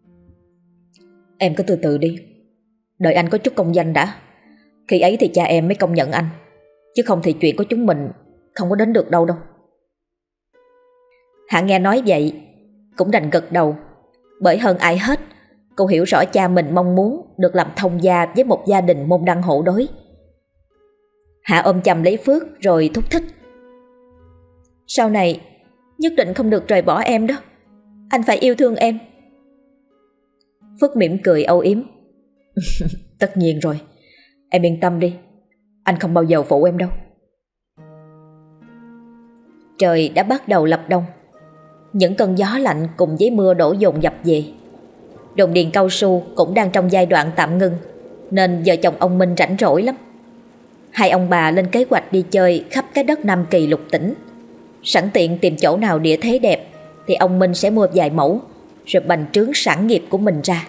Em cứ từ từ đi, đợi anh có chút công danh đã. Khi ấy thì cha em mới công nhận anh, chứ không thì chuyện của chúng mình không có đến được đâu. Hạ nghe nói vậy cũng đành gật đầu, bởi hơn ai hết cô hiểu rõ cha mình mong muốn được làm thông gia với một gia đình môn đăng hộ đối. Hạ ôm chầm lấy Phước rồi thúc thích. Sau này nhất định không được rời bỏ em đó, anh phải yêu thương em. Phước mỉm cười âu yếm. Tất nhiên rồi, em yên tâm đi, anh không bao giờ phụ em đâu. Trời đã bắt đầu lập đông. Những cơn gió lạnh cùng với mưa đổ dồn dập về. Đồng điền cao su cũng đang trong giai đoạn tạm ngưng, nên vợ chồng ông Minh rảnh rỗi lắm. Hai ông bà lên kế hoạch đi chơi khắp cái đất Nam Kỳ lục tỉnh. Sẵn tiện tìm chỗ nào địa thế đẹp thì ông Minh sẽ mua vài mẫu, rồi bành trướng sản nghiệp của mình ra.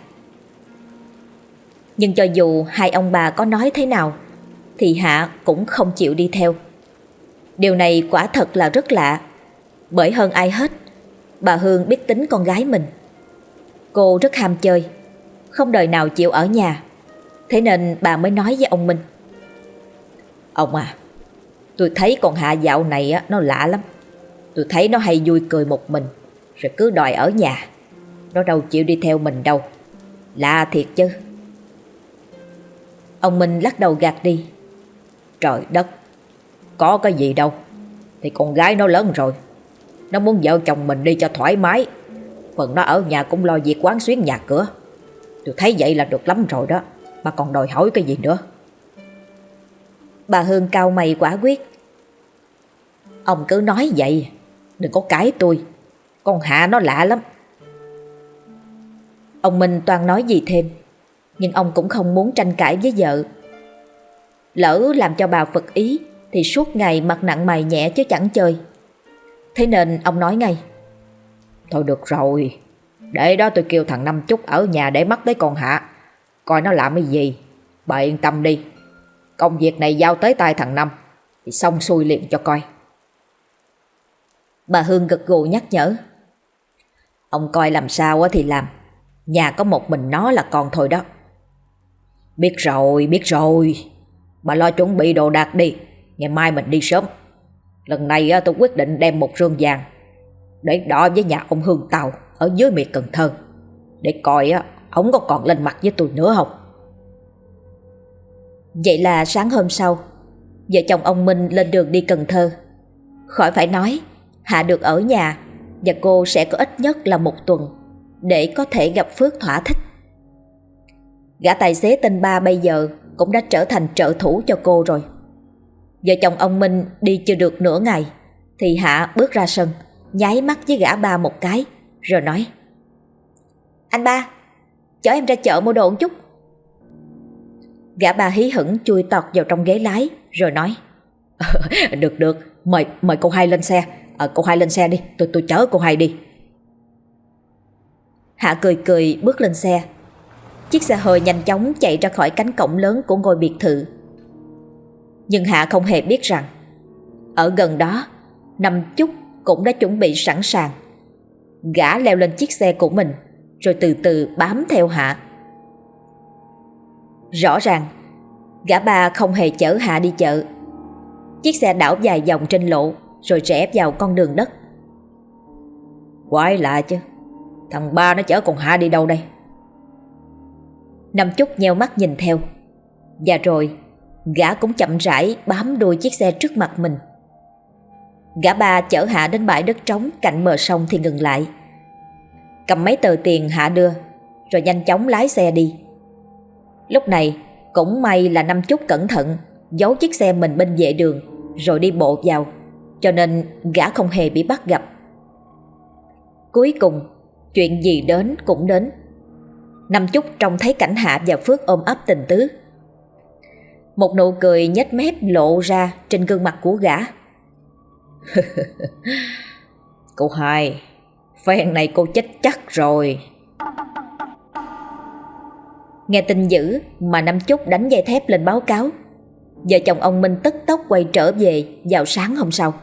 Nhưng cho dù hai ông bà có nói thế nào thì Hạ cũng không chịu đi theo. Điều này quả thật là rất lạ, bởi hơn ai hết bà Hương biết tính con gái mình. Cô rất ham chơi, không đời nào chịu ở nhà. Thế nên bà mới nói với ông Minh. Ông à, tôi thấy con Hạ dạo này á, nó lạ lắm. Tôi thấy nó hay vui cười một mình, rồi cứ đòi ở nhà. Nó đâu chịu đi theo mình đâu. Lạ thiệt chứ. Ông Minh lắc đầu gạt đi. Trời đất, có cái gì đâu. Thì con gái nó lớn rồi, nó muốn vợ chồng mình đi cho thoải mái. Phần nó ở nhà cũng lo việc quán xuyến nhà cửa. Tôi thấy vậy là được lắm rồi đó, mà còn đòi hỏi cái gì nữa. Bà Hương cau mày quả quyết. Ông cứ nói vậy, đừng có cãi tôi. Con Hạ nó lạ lắm. Ông Minh toan nói gì thêm, nhưng ông cũng không muốn tranh cãi với vợ. Lỡ làm cho bà phật ý thì suốt ngày mặt nặng mày nhẹ chứ chẳng chơi. Thế nên ông nói ngay. Thôi được rồi, để đó tôi kêu thằng Năm Chúc ở nhà để mắt tới con Hạ, coi nó làm cái gì. Bà yên tâm đi, công việc này giao tới tay thằng Năm thì xong xuôi liền cho coi. Bà Hương gật gù nhắc nhở. Ông coi làm sao thì làm, nhà có một mình nó là con thôi đó. Biết rồi. Bà lo chuẩn bị đồ đạc đi, ngày mai mình đi sớm. Lần này tôi quyết định đem một rương vàng để đo với nhà ông Hương Tàu ở dưới miệt Cần Thơ, để coi ông có còn lên mặt với tôi nữa không. Vậy là sáng hôm sau, vợ chồng ông Minh lên đường đi Cần Thơ. Khỏi phải nói, Hạ được ở nhà, và cô sẽ có ít nhất là 1 tuần để có thể gặp Phước thỏa thích. Gã tài xế tên Ba bây giờ cũng đã trở thành trợ thủ cho cô rồi. Vợ chồng ông Minh đi chưa được nửa ngày thì Hạ bước ra sân, nháy mắt với gã Ba một cái, rồi nói. Anh Ba, chở em ra chợ mua đồ một chút. Gã Ba hí hửng chui tọt vào trong ghế lái, rồi nói. Được, mời cô hai lên xe. Cô hai lên xe đi, tôi chở cô hai đi. Hạ cười bước lên xe. Chiếc xe hơi nhanh chóng chạy ra khỏi cánh cổng lớn của ngôi biệt thự. Nhưng Hạ không hề biết rằng ở gần đó, Năm Chúc cũng đã chuẩn bị sẵn sàng. Gã leo lên chiếc xe của mình, rồi từ từ bám theo Hạ. Rõ ràng gã Ba không hề chở Hạ đi chợ. Chiếc xe đảo vài vòng trên lộ, rồi rẽ vào con đường đất. Quái lạ chứ, thằng Ba nó chở con Hạ đi đâu đây? Năm Chúc nheo mắt nhìn theo. Và rồi gã cũng chậm rãi bám đuôi chiếc xe trước mặt mình. Gã ba chở Hạ đến bãi đất trống cạnh bờ sông thì ngừng lại, cầm mấy tờ tiền Hạ đưa, rồi nhanh chóng lái xe đi. Lúc này cũng may là Năm Chúc cẩn thận giấu chiếc xe mình bên vệ đường rồi đi bộ vào, cho nên gã không hề bị bắt gặp. Cuối cùng chuyện gì đến cũng đến. Năm Chúc trông thấy cảnh Hạ và Phước ôm ấp tình tứ. Một nụ cười nhếch mép lộ ra trên gương mặt của gã. Cô hai, phen này cô chết chắc rồi. Nghe tin dữ mà Năm Chúc đánh dây thép lên báo cáo. Vợ chồng ông Minh tức tốc quay trở về vào sáng hôm sau.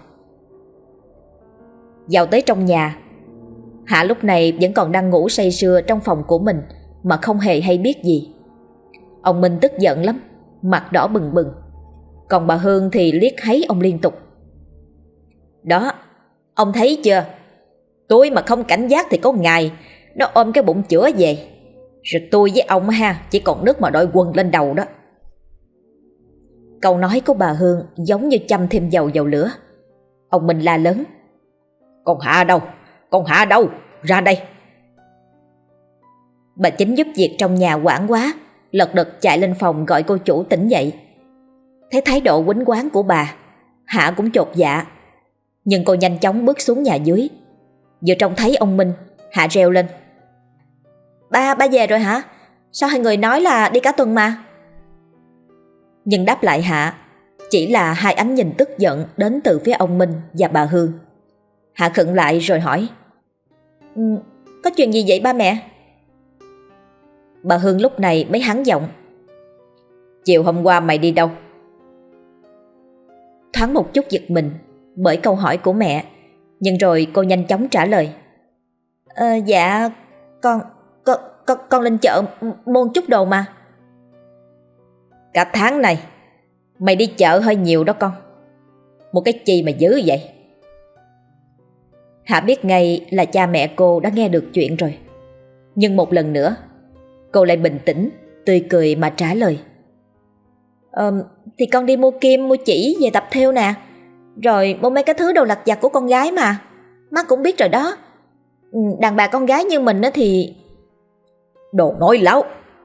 Vào tới trong nhà, Hạ lúc này vẫn còn đang ngủ say sưa trong phòng của mình mà không hề hay biết gì. Ông Minh tức giận lắm, mặt đỏ bừng bừng. Còn bà Hương thì liếc thấy ông liên tục. Đó, ông thấy chưa? Tôi mà không cảnh giác thì có ngày nó ôm cái bụng chữa về, rồi tôi với ông ha chỉ còn nước mà đội quần lên đầu đó. Câu nói của bà Hương giống như châm thêm dầu vào lửa. Ông Minh la lớn. Con Hạ đâu? Con Hạ đâu? Ra đây. Bà Chính giúp việc trong nhà hoảng quá, lật đật chạy lên phòng gọi cô chủ tỉnh dậy. Thấy thái độ quýnh quáng của bà, Hạ cũng chột dạ, nhưng cô nhanh chóng bước xuống nhà dưới. Vừa trông thấy ông Minh, Hạ reo lên. Ba về rồi hả? Sao hai người nói là đi cả tuần mà? Nhưng đáp lại Hạ chỉ là hai ánh nhìn tức giận đến từ phía ông Minh và bà Hương. Hạ khựng lại rồi hỏi. Có chuyện gì vậy ba mẹ? Bà Hương lúc này mới hắng giọng. Chiều hôm qua mày đi đâu? Thoáng một chút giật mình bởi câu hỏi của mẹ, nhưng rồi cô nhanh chóng trả lời. Dạ, con lên chợ mua chút đồ mà. Cả tháng này mày đi chợ hơi nhiều đó con. Một cái chi mà dữ vậy? Hạ biết ngay là cha mẹ cô đã nghe được chuyện rồi, nhưng một lần nữa cô lại bình tĩnh, tươi cười mà trả lời. Thì con đi mua kim, mua chỉ về tập thêu nè, rồi mua mấy cái thứ đồ lặt vặt của con gái mà. Má cũng biết rồi đó. Đàn bà con gái như mình thì... Đồ nói láo.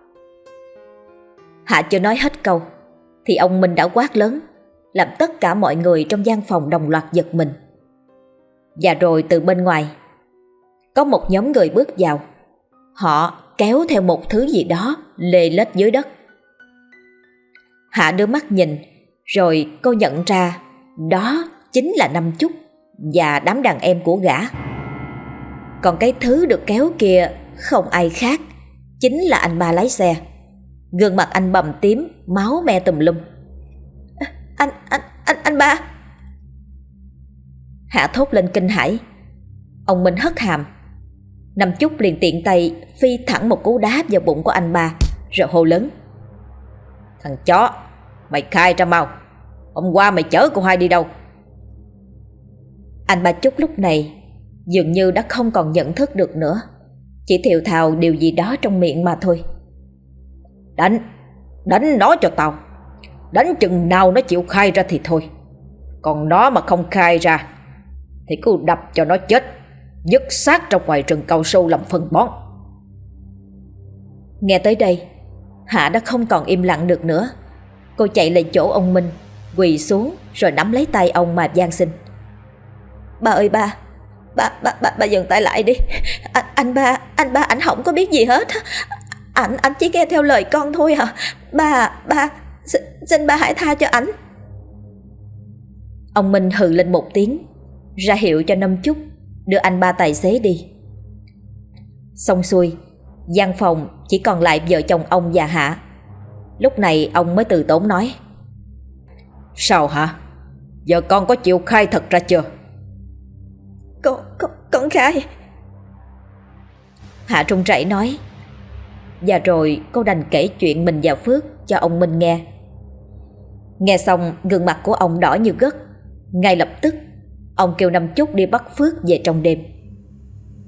Hạ chưa nói hết câu thì ông Minh đã quát lớn, làm tất cả mọi người trong gian phòng đồng loạt giật mình. Và rồi từ bên ngoài có một nhóm người bước vào. Họ kéo theo một thứ gì đó lê lết dưới đất. Hạ đưa mắt nhìn, rồi cô nhận ra đó chính là Năm Chúc và đám đàn em của gã. Còn cái thứ được kéo kia không ai khác, chính là anh ba lái xe. Gương mặt anh bầm tím, máu me tùm lum. Anh ba! Hạ thốt lên kinh hãi. Ông Minh hất hàm. Năm Chúc liền tiện tay phi thẳng một cú đá vào bụng của anh ba, rồi hô lớn. Thằng chó, mày khai ra mau. Hôm qua mày chở cô hai đi đâu? Anh ba Chúc lúc này dường như đã không còn nhận thức được nữa, chỉ thều thào điều gì đó trong miệng mà thôi. Đánh nó cho tao. Đánh chừng nào nó chịu khai ra thì thôi. Còn nó mà không khai ra thì cứ đập cho nó chết, vứt xác ra ngoài rừng cao su làm phân bón. Nghe tới đây, Hạ đã không còn im lặng được nữa. Cô chạy lại chỗ ông Minh, quỳ xuống rồi nắm lấy tay ông mà van xin. Ba ơi ba, bà dừng tay lại đi. Anh ba ảnh không có biết gì hết. Ảnh chỉ nghe theo lời con thôi à. Ba xin ba hãy tha cho ảnh. Ông Minh hừ lên một tiếng, ra hiệu cho Năm Chúc đưa anh ba tài xế đi. Xong xuôi, gian phòng chỉ còn lại vợ chồng ông và Hạ. Lúc này ông mới từ tốn nói. Sao hả? Giờ con có chịu khai thật ra chưa? Con khai. Hạ run rẩy nói. Và rồi cô đành kể chuyện mình và Phước cho ông Minh nghe. Nghe xong gương mặt của ông đỏ như gấc. Ngay lập tức ông kêu Năm Chúc đi bắt Phước về trong đêm.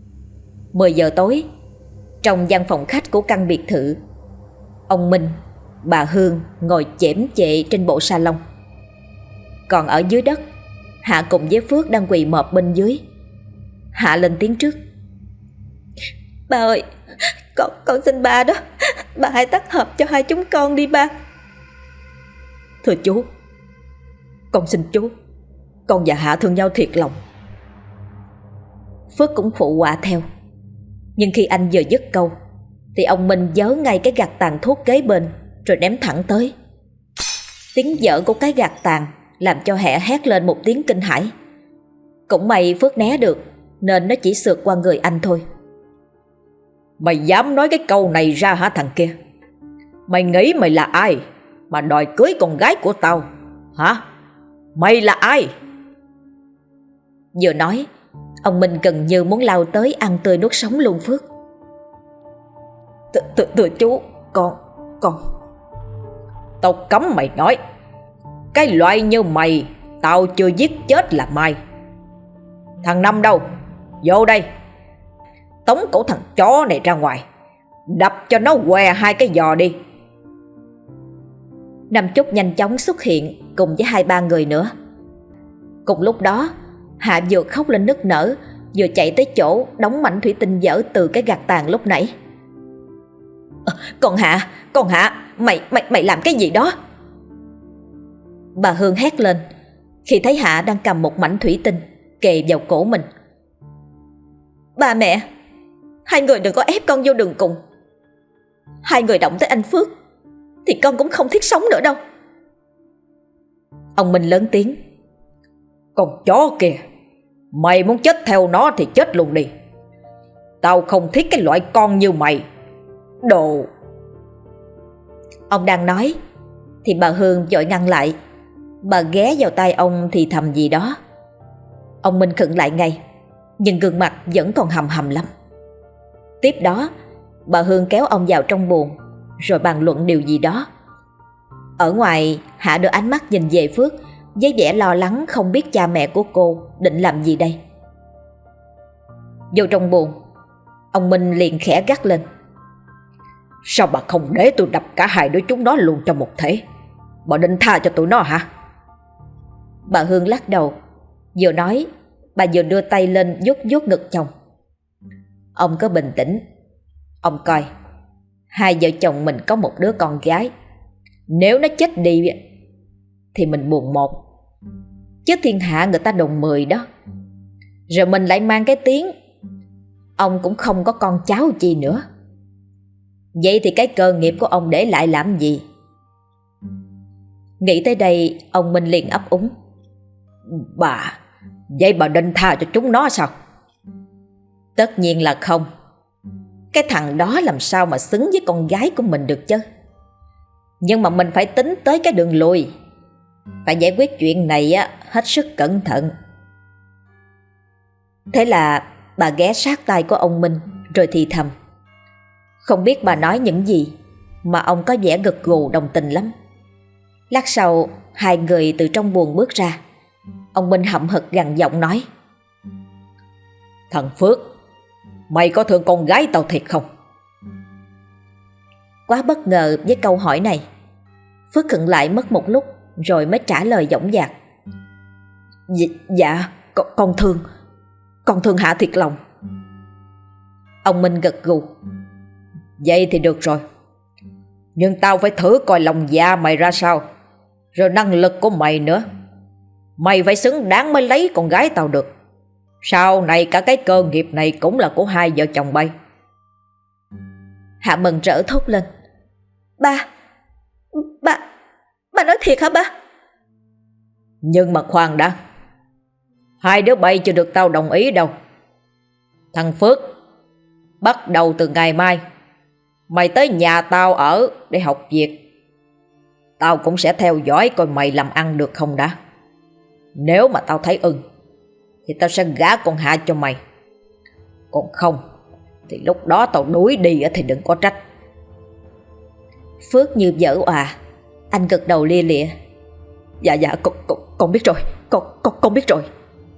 10 giờ tối, trong gian phòng khách của căn biệt thự, ông Minh, bà Hương ngồi chễm chệ trên bộ salon. Còn ở dưới đất, Hạ cùng với Phước đang quỳ mọp bên dưới. Hạ lên tiếng trước. Ba ơi, con xin ba đó, ba hãy tác hợp cho hai chúng con đi ba. Thưa chú, con xin chú, con và Hạ thương nhau thiệt lòng. Phước cũng phụ họa theo. Nhưng khi anh vừa dứt câu thì ông Minh giơ ngay cái gạt tàn thuốc kế bên rồi ném thẳng tới. Tiếng dở của cái gạt tàn làm cho Hạ hét lên một tiếng kinh hãi. Cũng may Phước né được nên nó chỉ sượt qua người anh thôi. Mày dám nói cái câu này ra hả thằng kia? Mày nghĩ mày là ai mà đòi cưới con gái của tao hả? Mày là ai? Vừa nói, ông Minh gần như muốn lao tới ăn tươi nuốt sống luôn Phước. Thưa chú, con tao cấm mày nói. Cái loại như mày tao chưa giết chết là mai. Thằng Năm đâu? Vô đây. Tống cổ thằng chó này ra ngoài, đập cho nó què hai cái giò đi. Năm Chúc nhanh chóng xuất hiện cùng với 2-3 người nữa. Cùng lúc đó, Hạ vừa khóc lên nức nở, vừa chạy tới chỗ đóng mảnh thủy tinh dở từ cái gạt tàn lúc nãy. Con Hạ, mày làm cái gì đó? Bà Hương hét lên khi thấy Hạ đang cầm một mảnh thủy tinh kề vào cổ mình. Ba mẹ, hai người đừng có ép con vô đường cùng. Hai người động tới anh Phước thì con cũng không thiết sống nữa đâu. Ông Minh lớn tiếng. Con chó kìa, mày muốn chết theo nó thì chết luôn đi. Tao không thích cái loại con như mày. Đồ. Ông đang nói thì bà Hương vội ngăn lại. Bà ghé vào tai ông thì thầm gì đó. Ông Minh khựng lại ngay, nhưng gương mặt vẫn còn hầm hầm lắm. Tiếp đó, bà Hương kéo ông vào trong buồng rồi bàn luận điều gì đó. Ở ngoài, Hạ đưa ánh mắt nhìn về Phước với vẻ lo lắng không biết cha mẹ của cô định làm gì đây. Vô trong buồng, ông Minh liền khẽ gắt lên. Sao bà không để tôi đập cả hai đứa chúng nó luôn cho một thể? Bà định tha cho tụi nó hả? Bà Hương lắc đầu. Vừa nói, bà vừa đưa tay lên vuốt vuốt ngực chồng. Ông cứ bình tĩnh. Ông coi, hai vợ chồng mình có một đứa con gái. Nếu nó chết đi thì mình buồn một, chứ thiên hạ người ta đồn 10 đó. Rồi mình lại mang cái tiếng ông cũng không có con cháu chi nữa. Vậy thì cái cơ nghiệp của ông để lại làm gì? Nghĩ tới đây, ông Minh liền ấp úng. Vậy bà định tha cho chúng nó sao? Tất nhiên là không. Cái thằng đó làm sao mà xứng với con gái của mình được chứ? Nhưng mà mình phải tính tới cái đường lùi. Phải giải quyết chuyện này hết sức cẩn thận. Thế là bà ghé sát tai của ông Minh rồi thì thầm. Không biết bà nói những gì mà ông có vẻ gật gù đồng tình lắm. Lát sau, hai người từ trong buồng bước ra. Ông Minh hậm hực gằn giọng nói. Thằng Phước, mày có thương con gái tao thiệt không? Quá bất ngờ với câu hỏi này, Phước khựng lại mất một lúc rồi mới trả lời dõng dạc. Dạ, con thương Hạ thiệt lòng. Ông Minh gật gù. Vậy thì được rồi. Nhưng tao phải thử coi lòng dạ mày ra sao, rồi năng lực của mày nữa. Mày phải xứng đáng mới lấy con gái tao được. Sau này cả cái cơ nghiệp này cũng là của hai vợ chồng bay. Hạ mừng rỡ thốt lên. Ba nói thiệt hả ba? Nhưng mà khoan đã, hai đứa bay chưa được tao đồng ý đâu. Thằng Phước, bắt đầu từ ngày mai mày tới nhà tao ở để học việc. Tao cũng sẽ theo dõi coi mày làm ăn được không đã. Nếu mà tao thấy ưng thì tao sẽ gả con Hạ cho mày. Còn không thì lúc đó tao đuổi đi thì đừng có trách. Phước như vỡ òa. Anh gật đầu lia lịa. Dạ con biết rồi. Con biết rồi.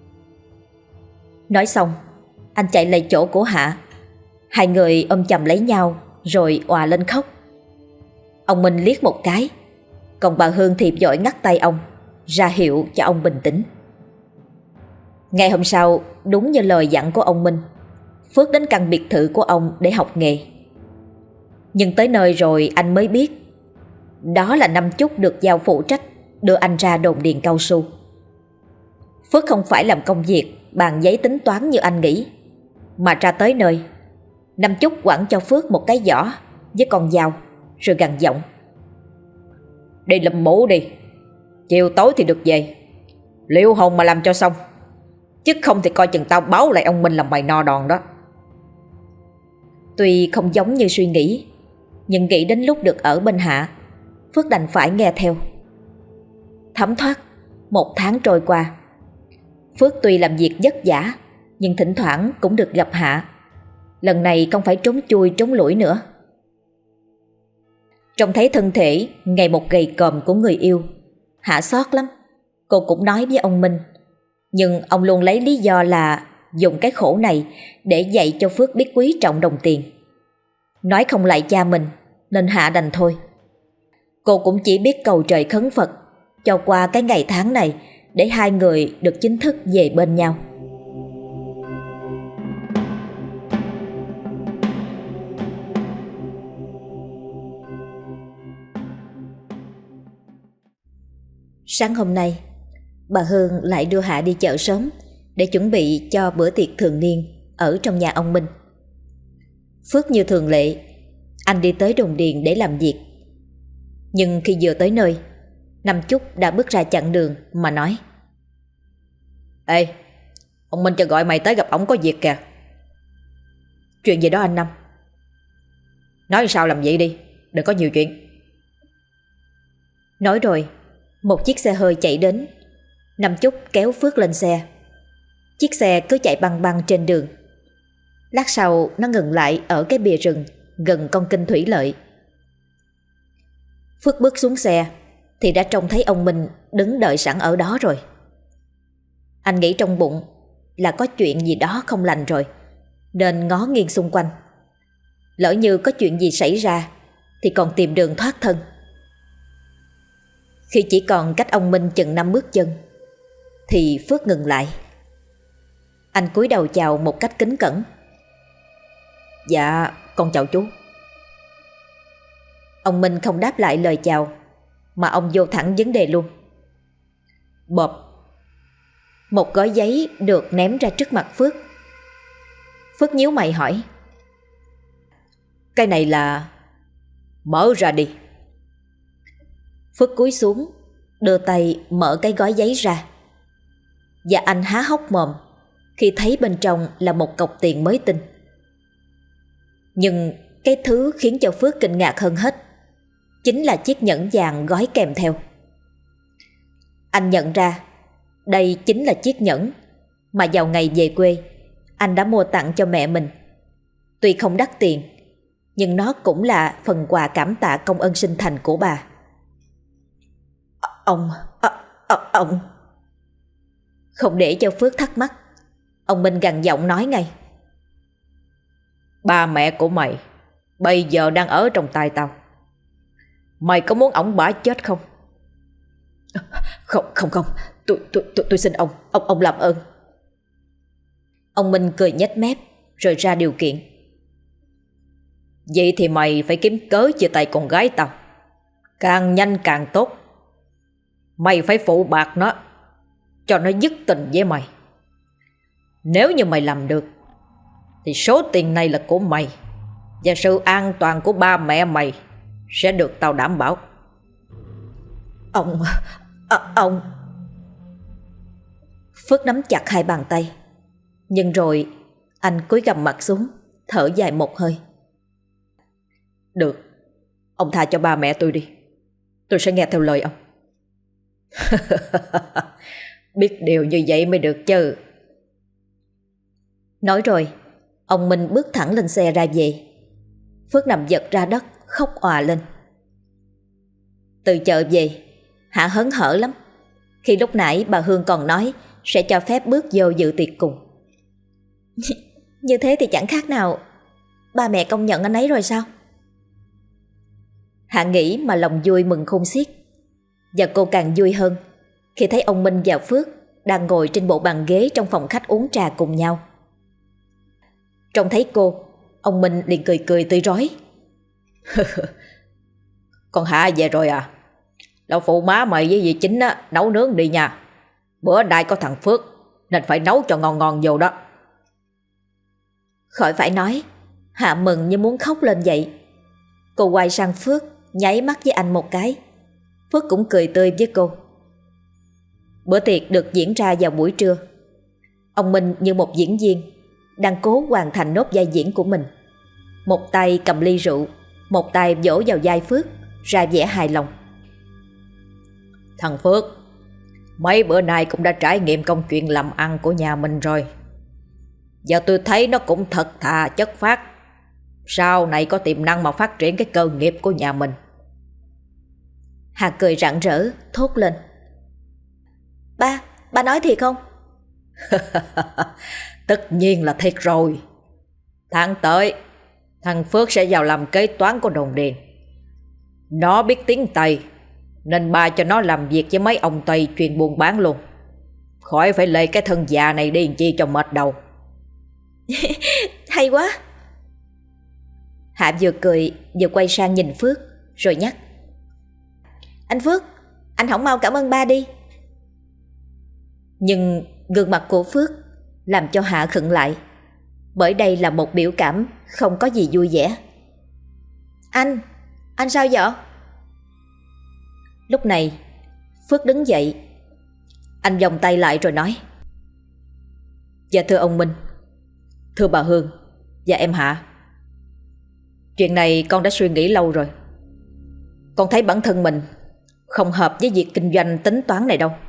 Nói xong, anh chạy lại chỗ của Hạ. Hai người ôm chầm lấy nhau rồi òa lên khóc. Ông Minh liếc một cái, còn bà Hương thì vội ngắt tay ông, ra hiệu cho ông bình tĩnh. Ngày hôm sau, đúng như lời dặn của ông Minh, Phước đến căn biệt thự của ông để học nghề. Nhưng tới nơi rồi anh mới biết, đó là Năm Chúc được giao phụ trách đưa anh ra đồn điền cao su. Phước không phải làm công việc bàn giấy tính toán như anh nghĩ, mà ra tới nơi, Năm Chúc quẳng cho Phước một cái giỏ với con dao, rồi gằn giọng: "Đi lụm mũ đi, chiều tối thì được về. Liệu hồn mà làm cho xong, chứ không thì coi chừng tao báo lại ông Minh làm mày no đòn đó." Tuy không giống như suy nghĩ, nhưng nghĩ đến lúc được ở bên Hạ, Phước đành phải nghe theo. Thấm thoát 1 tháng trôi qua. Phước tuy làm việc vất vả, nhưng thỉnh thoảng cũng được gặp Hạ. Lần này không phải trốn chui trốn lủi nữa. Trông thấy thân thể ngày một gầy còm của người yêu, Hạ xót lắm. Cô cũng nói với ông Minh, nhưng ông luôn lấy lý do là dùng cái khổ này để dạy cho Phước biết quý trọng đồng tiền. Nói không lại cha mình, nên Hạ đành thôi. Cô cũng chỉ biết cầu trời khấn Phật cho qua cái ngày tháng này, để hai người được chính thức về bên nhau. Sáng hôm nay, bà Hương lại đưa Hạ đi chợ sớm để chuẩn bị cho bữa tiệc thường niên ở trong nhà ông Minh. Phước như thường lệ, anh đi tới đồn điền để làm việc. Nhưng khi vừa tới nơi, Năm Chúc đã bước ra chặn đường mà nói: "Ê, ông Minh cho gọi mày tới gặp ổng có việc kìa." "Chuyện gì đó anh Năm?" "Nói sao làm vậy đi, đừng có nhiều chuyện." Nói rồi, một chiếc xe hơi chạy đến. Năm Chúc kéo Phước lên xe. Chiếc xe cứ chạy băng băng trên đường. Lát sau nó ngừng lại ở cái bìa rừng gần con kênh thủy lợi. Phước bước xuống xe thì đã trông thấy ông Minh đứng đợi sẵn ở đó rồi. Anh nghĩ trong bụng là có chuyện gì đó không lành rồi, nên ngó nghiêng xung quanh. Lỡ như có chuyện gì xảy ra thì còn tìm đường thoát thân. Khi chỉ còn cách ông Minh chừng 5 bước chân thì Phước ngừng lại. Anh cúi đầu chào một cách kính cẩn: "Dạ, con chào chú." Ông Minh không đáp lại lời chào, mà ông vô thẳng vấn đề luôn. Bộp. Một gói giấy được ném ra trước mặt Phước. Phước nhíu mày hỏi: "Cái này là..." "Mở ra đi." Phước cúi xuống, đưa tay mở cái gói giấy ra. Và anh há hốc mồm khi thấy bên trong là một cọc tiền mới tinh. Nhưng cái thứ khiến cho Phước kinh ngạc hơn hết chính là chiếc nhẫn vàng gói kèm theo. Anh nhận ra đây chính là chiếc nhẫn mà vào ngày về quê anh đã mua tặng cho mẹ mình. Tuy không đắt tiền, nhưng nó cũng là phần quà cảm tạ công ơn sinh thành của bà. Ông... Không để cho Phước thắc mắc, ông Minh gằn giọng nói ngay: "Ba mẹ của mày bây giờ đang ở trong tay tao. Mày có muốn ổng bả chết không?" Không, tôi xin ông làm ơn." Ông Minh cười nhếch mép rồi ra điều kiện: "Vậy thì mày phải kiếm cớ chia tay con gái tao, càng nhanh càng tốt. Mày phải phụ bạc nó, cho nó dứt tình với mày. Nếu như mày làm được thì số tiền này là của mày, và sự an toàn của ba mẹ mày sẽ được tao đảm bảo." Ông... Phước nắm chặt hai bàn tay, nhưng rồi anh cúi gằm mặt xuống, thở dài một hơi: "Được, ông tha cho ba mẹ tôi đi, tôi sẽ nghe theo lời ông." "Biết điều như vậy mới được chứ." Nói rồi, ông Minh bước thẳng lên xe ra về. Phước nằm giật ra đất, khóc òa lên. Từ chợ về, Hạ hớn hở lắm, khi lúc nãy bà Hương còn nói sẽ cho phép bước vô dự tiệc cùng. Như thế thì chẳng khác nào ba mẹ công nhận anh ấy rồi sao? Hạ nghĩ mà lòng vui mừng khôn xiết. Và cô càng vui hơn khi thấy ông Minh và Phước đang ngồi trên bộ bàn ghế trong phòng khách uống trà cùng nhau. Trông thấy cô, ông Minh liền cười cười tươi rói. Con Hạ về rồi à? Lão phụ má mày với dì Chính á, nấu nướng đi nha. Bữa nay có thằng Phước nên phải nấu cho ngon ngon vô đó. Khỏi phải nói, Hạ mừng như muốn khóc lên vậy. Cô quay sang Phước, nháy mắt với anh một cái. Phước cũng cười tươi với cô. Bữa tiệc được diễn ra vào buổi trưa. Ông Minh như một diễn viên đang cố hoàn thành nốt vai diễn của mình. Một tay cầm ly rượu, một tay vỗ vào vai Phước, ra vẻ hài lòng. Thằng Phước, mấy bữa nay cũng đã trải nghiệm công chuyện làm ăn của nhà mình rồi. Giờ tôi thấy nó cũng thật thà chất phác. Sau này có tiềm năng mà phát triển cái cơ nghiệp của nhà mình. Hà cười rạng rỡ, thốt lên. Ba nói thiệt không? Tất nhiên là thiệt rồi. Tháng tới, thằng Phước sẽ vào làm kế toán của đồn điền. Nó biết tiếng Tây, nên ba cho nó làm việc với mấy ông Tây chuyên buôn bán luôn. Khỏi phải lê cái thân già này đi chi cho mệt đầu. Hay quá. Hạ vừa cười vừa quay sang nhìn Phước rồi nhắc. Anh Phước, anh không mau cảm ơn ba đi. Nhưng gương mặt của Phước làm cho Hạ khựng lại, bởi đây là một biểu cảm không có gì vui vẻ. Anh sao vậy? Lúc này Phước đứng dậy. Anh vòng tay lại rồi nói. Dạ thưa ông Minh, thưa bà Hương và em Hạ, chuyện này con đã suy nghĩ lâu rồi. Con thấy bản thân mình không hợp với việc kinh doanh tính toán này đâu.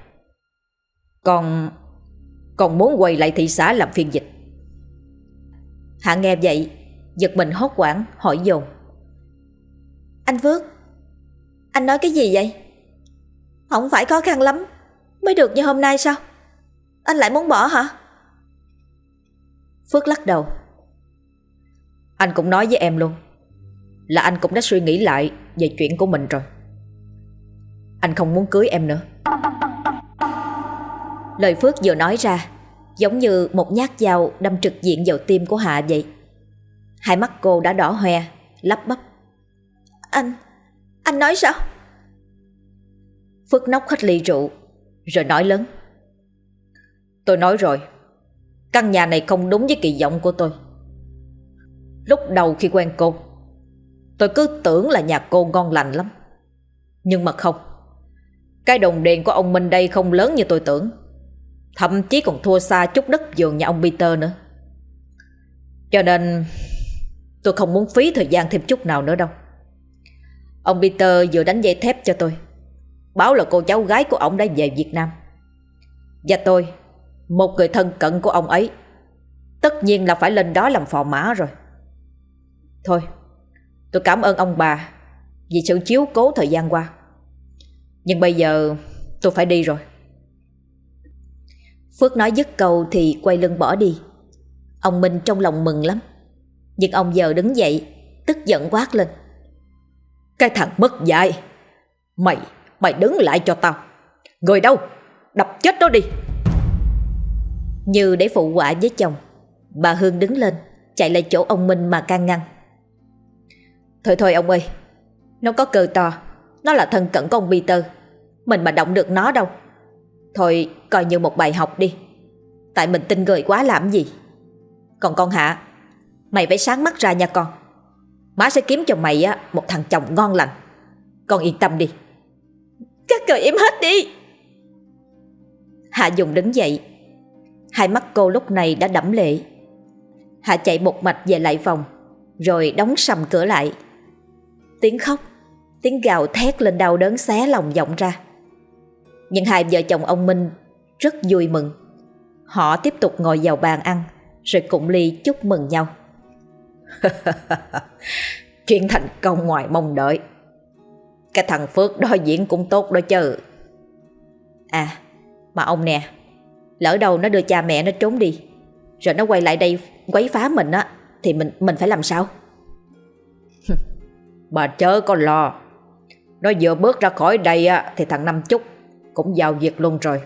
Con muốn quay lại thị xã làm phiên dịch. Hạ nghe vậy giật mình hốt hoảng hỏi dồn. Anh Phước, anh nói cái gì vậy? Không phải khó khăn lắm mới được như hôm nay sao? Anh lại muốn bỏ hả? Phước lắc đầu. Anh cũng nói với em luôn là anh cũng đã suy nghĩ lại về chuyện của mình rồi. Anh không muốn cưới em nữa. Lời Phước vừa nói ra giống như một nhát dao đâm trực diện vào tim của Hạ vậy. Hai mắt cô đã đỏ hoe, lắp bắp. Anh nói sao? Phước nốc hết ly rượu rồi nói lớn. Tôi nói rồi, căn nhà này không đúng với kỳ vọng của tôi. Lúc đầu khi quen cô, tôi cứ tưởng là nhà cô ngon lành lắm. Nhưng mà không, cái đồng điền của ông Minh đây không lớn như tôi tưởng. Thậm chí còn thua xa chút đất vườn nhà ông Peter nữa. Cho nên tôi không muốn phí thời gian thêm chút nào nữa đâu. Ông Peter vừa đánh dây thép cho tôi, báo là cô cháu gái của ông đã về Việt Nam. Và tôi, một người thân cận của ông ấy, tất nhiên là phải lên đó làm phò mã rồi. Thôi, tôi cảm ơn ông bà vì sự chiếu cố thời gian qua. Nhưng bây giờ tôi phải đi rồi. Phước nói dứt câu thì quay lưng bỏ đi. Ông Minh trong lòng mừng lắm, nhưng ông giờ đứng dậy tức giận quát lên. Cái thằng mất dạy, Mày đứng lại cho tao. Người đâu, đập chết nó đi. Như để phụ họa với chồng, bà Hương đứng lên chạy lại chỗ ông Minh mà can ngăn. Thôi ông ơi, nó có cơ to, nó là thân cận của ông Peter, mình mà động được nó đâu. Thôi coi như một bài học đi, tại mình tin người quá làm gì. Còn con Hạ, mày phải sáng mắt ra nha con. Má sẽ kiếm cho mày một thằng chồng ngon lành. Con yên tâm đi. Các người im hết đi. Hạ dùng đứng dậy. Hai mắt cô lúc này đã đẫm lệ. Hạ chạy một mạch về lại phòng, rồi đóng sầm cửa lại. Tiếng khóc, tiếng gào thét lên đau đớn xé lòng vọng ra. Nhưng hai vợ chồng ông Minh rất vui mừng. Họ tiếp tục ngồi vào bàn ăn, rồi cụng ly chúc mừng nhau. Chuyện thành công ngoài mong đợi. Cái thằng Phước đó diễn cũng tốt đó chứ. À, mà ông nè, lỡ đâu nó đưa cha mẹ nó trốn đi, rồi nó quay lại đây quấy phá mình á, thì mình phải làm sao? Bà chớ có lo, Nó vừa bước ra khỏi đây á, thì thằng Năm Chúc cũng vào việc luôn rồi.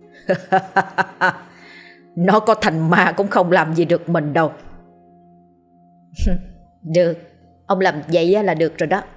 Nó có thành ma cũng không làm gì được mình đâu. Được, ông làm vậy á là được rồi đó.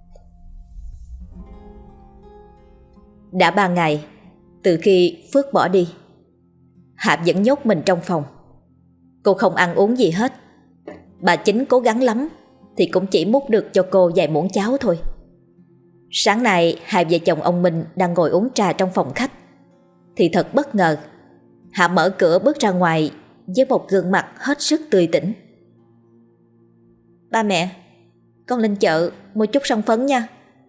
Đã 3 ngày từ khi Phước bỏ đi, Hạ vẫn nhốt mình trong phòng. Cô không ăn uống gì hết. Bà Chính cố gắng lắm thì cũng chỉ múc được cho cô vài muỗng cháo thôi. Sáng nay hai vợ chồng ông Minh đang ngồi uống trà trong phòng khách, thì thật bất ngờ Hạ mở cửa bước ra ngoài với một gương mặt hết sức tươi tỉnh. Ba mẹ, con lên chợ mua chút son phấn nha.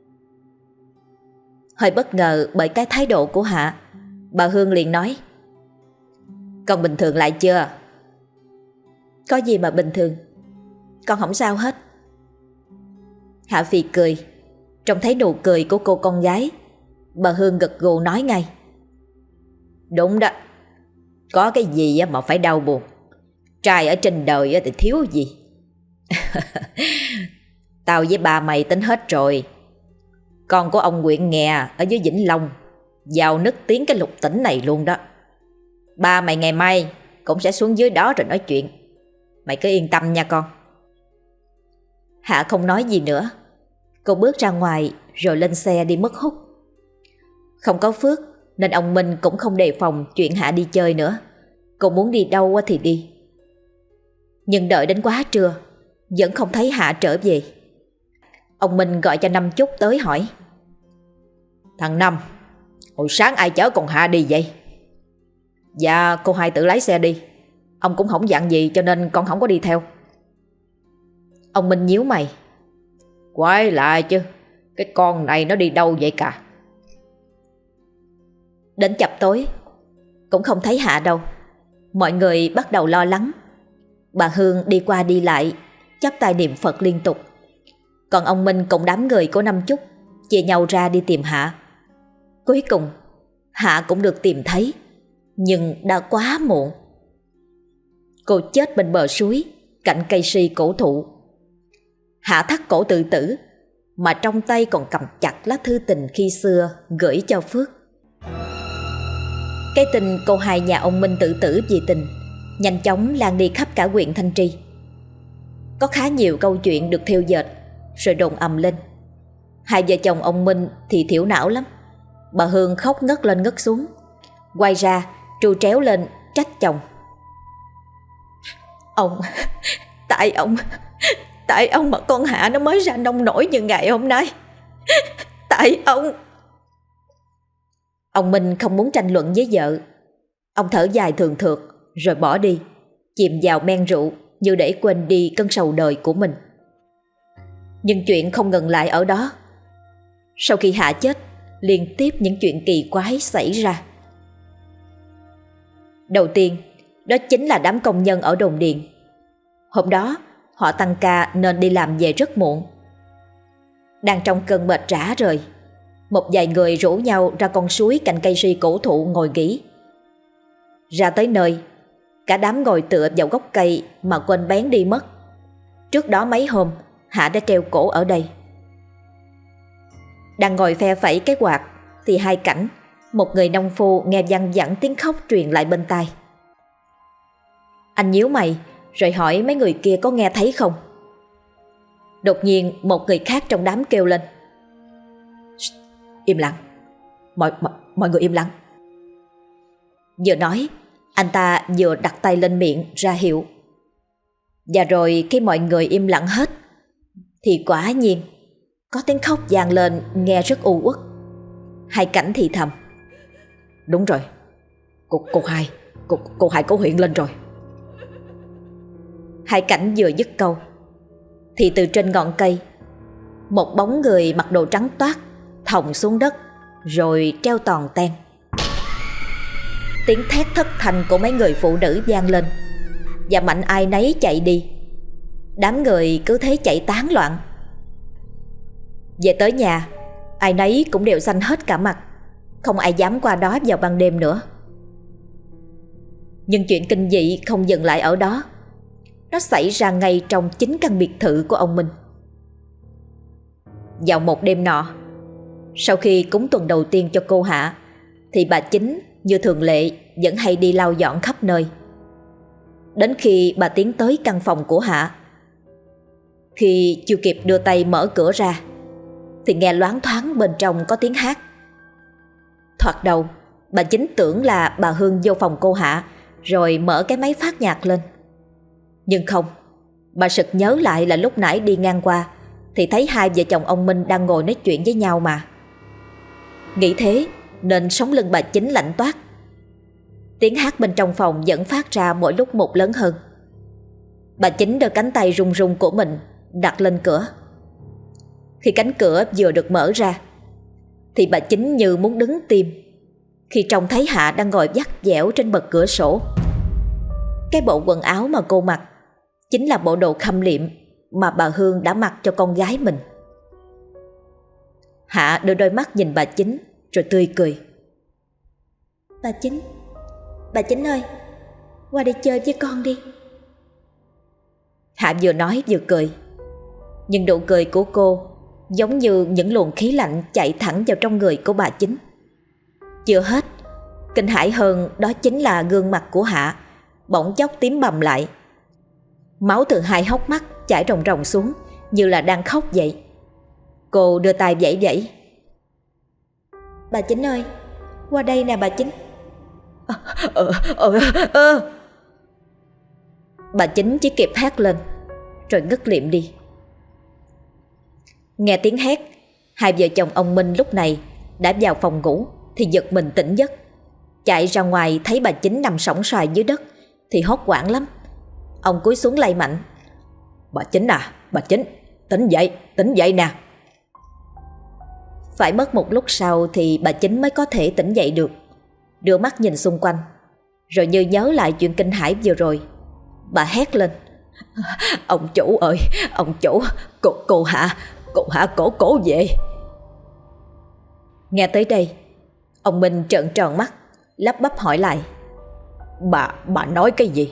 Hơi bất ngờ bởi cái thái độ của Hạ, bà Hương liền nói: Con bình thường lại chưa? Có gì mà bình thường, con không sao hết. Hạ phì cười. Trông thấy nụ cười của cô con gái, bà Hương gật gù nói ngay: Đúng đó, có cái gì mà phải đau buồn. Trai ở trên đời thì thiếu gì. Tao với ba mày tính hết rồi. Con của ông Quyện Nghè ở dưới Vĩnh Long vào nức tiếng cái Lục Tỉnh này luôn đó. Ba mày ngày mai cũng sẽ xuống dưới đó rồi nói chuyện. Mày cứ yên tâm nha con. Hạ không nói gì nữa. Cô bước ra ngoài rồi lên xe đi mất hút. Không có Phước nên ông Minh cũng không đề phòng chuyện Hạ đi chơi nữa. Cô muốn đi đâu thì đi. Nhưng đợi đến quá trưa vẫn không thấy Hạ trở về. Ông Minh gọi cho Năm Chúc tới hỏi: Thằng Năm, hồi sáng ai chở con Hạ đi vậy? Dạ cô hai tự lái xe đi. Ông cũng không dặn gì cho nên con không có đi theo. Ông Minh nhíu mày: Quái lạ chứ, cái con này nó đi đâu vậy cả? Đến chập tối cũng không thấy Hạ đâu. Mọi người bắt đầu lo lắng. Bà Hương đi qua đi lại, chắp tay niệm Phật liên tục. Còn ông Minh cùng đám người của Năm Chúc chia nhau ra đi tìm Hạ. Cuối cùng Hạ cũng được tìm thấy, nhưng đã quá muộn. Cô chết bên bờ suối cạnh cây si cổ thụ. Hạ thắt cổ tự tử, mà trong tay còn cầm chặt lá thư tình khi xưa gửi cho Phước. Cái tin cô hai nhà ông Minh tự tử vì tình nhanh chóng lan đi khắp cả huyện Thanh Trì. Có khá nhiều câu chuyện được thêu dệt rồi đồn ầm lên. Hai vợ chồng ông Minh thì thiểu não lắm. Bà Hương khóc ngất lên ngất xuống, quay ra tru tréo lên trách chồng: Ông, tại ông mà con Hạ nó mới ra nông nổi như ngày hôm nay. Tại ông. Ông Minh không muốn tranh luận với vợ. Ông thở dài thường thượt rồi bỏ đi, chìm vào men rượu như để quên đi cơn sầu đời của mình. Nhưng chuyện không ngừng lại ở đó. Sau khi Hạ chết, liên tiếp những chuyện kỳ quái xảy ra. Đầu tiên, đó chính là đám công nhân ở đồn điện. Hôm đó, họ tăng ca nên đi làm về rất muộn. Đang trong cơn mệt rã rời, một vài người rủ nhau ra con suối cạnh cây si cổ thụ ngồi nghỉ. Ra tới nơi, cả đám ngồi tựa vào gốc cây mà quên bén đi mất. Trước đó mấy hôm, Hạ đã treo cổ ở đây. Đang ngồi phe phẩy cái quạt thì hai cảnh, một người nông phu nghe văng vẳng tiếng khóc truyền lại bên tai. Anh nhíu mày rồi hỏi mấy người kia có nghe thấy không. Đột nhiên một người khác trong đám kêu lên: Im lặng, mọi người im lặng. Vừa nói, anh ta vừa đặt tay lên miệng ra hiệu. Và rồi khi mọi người im lặng hết thì quả nhiên có tiếng khóc vang lên nghe rất u uất. Hai cảnh thì thầm: Đúng rồi, cô hai có hiện lên rồi. Hai cảnh vừa dứt câu thì từ trên ngọn cây, một bóng người mặc đồ trắng toát thòng xuống đất rồi treo toàn ten. Tiếng thét thất thanh của mấy người phụ nữ vang lên, và mạnh ai nấy chạy đi. Đám người cứ thế chạy tán loạn. Về tới nhà, ai nấy cũng đều xanh hết cả mặt, không ai dám qua đó vào ban đêm nữa. Nhưng chuyện kinh dị không dừng lại ở đó. Nó xảy ra ngay trong chính căn biệt thự của ông Minh. Vào một đêm nọ, Sau khi cúng tuần đầu tiên cho cô Hạ thì bà Chính như thường lệ vẫn hay đi lau dọn khắp nơi. Đến khi bà tiến tới căn phòng của Hạ, khi chưa kịp đưa tay mở cửa ra thì nghe loáng thoáng bên trong có tiếng hát. Thoạt đầu bà Chính tưởng là bà Hương vô phòng cô Hạ rồi mở cái máy phát nhạc lên. Nhưng không, bà sực nhớ lại là lúc nãy đi ngang qua thì thấy hai vợ chồng ông Minh đang ngồi nói chuyện với nhau mà. Nghĩ thế nên sống lưng bà Chính lạnh toát. Tiếng hát bên trong phòng vẫn phát ra mỗi lúc một lớn hơn. Bà Chính đưa cánh tay run run của mình đặt lên cửa. Khi cánh cửa vừa được mở ra thì bà Chính như muốn đứng tim khi trông thấy Hạ đang ngồi vắt vẻo trên bậc cửa sổ. Cái bộ quần áo mà cô mặc chính là bộ đồ khâm liệm mà bà Hương đã mặc cho con gái mình. Hạ đưa đôi mắt nhìn bà Chính rồi tươi cười. Bà Chính ơi, qua đây chơi với con đi. Hạ vừa nói vừa cười, nhưng nụ cười của cô giống như những luồng khí lạnh chạy thẳng vào trong người của bà Chính. Chưa hết, kinh hãi hơn đó chính là gương mặt của Hạ bỗng chốc tím bầm lại. Máu từ hai hốc mắt chảy ròng ròng xuống như là đang khóc vậy. Cô đưa tay vẫy vẫy. Bà Chính ơi, qua đây nè bà Chính. Bà Chính chỉ kịp hét lên rồi ngất liệm đi. Nghe tiếng hét, hai vợ chồng ông Minh lúc này đã vào phòng ngủ thì giật mình tỉnh giấc. Chạy ra ngoài thấy bà Chính nằm sõng soài dưới đất thì hốt hoảng lắm. Ông cúi xuống lay mạnh. Bà Chính à, bà Chính, tỉnh dậy nè. Phải mất một lúc sau thì bà Chính mới có thể tỉnh dậy được. Đưa mắt nhìn xung quanh, rồi như nhớ lại chuyện kinh hãi vừa rồi, bà hét lên. Ông chủ ơi, ông chủ, cô Hạ cổ về. Nghe tới đây, ông Minh trợn tròn mắt, lắp bắp hỏi lại. Bà nói cái gì?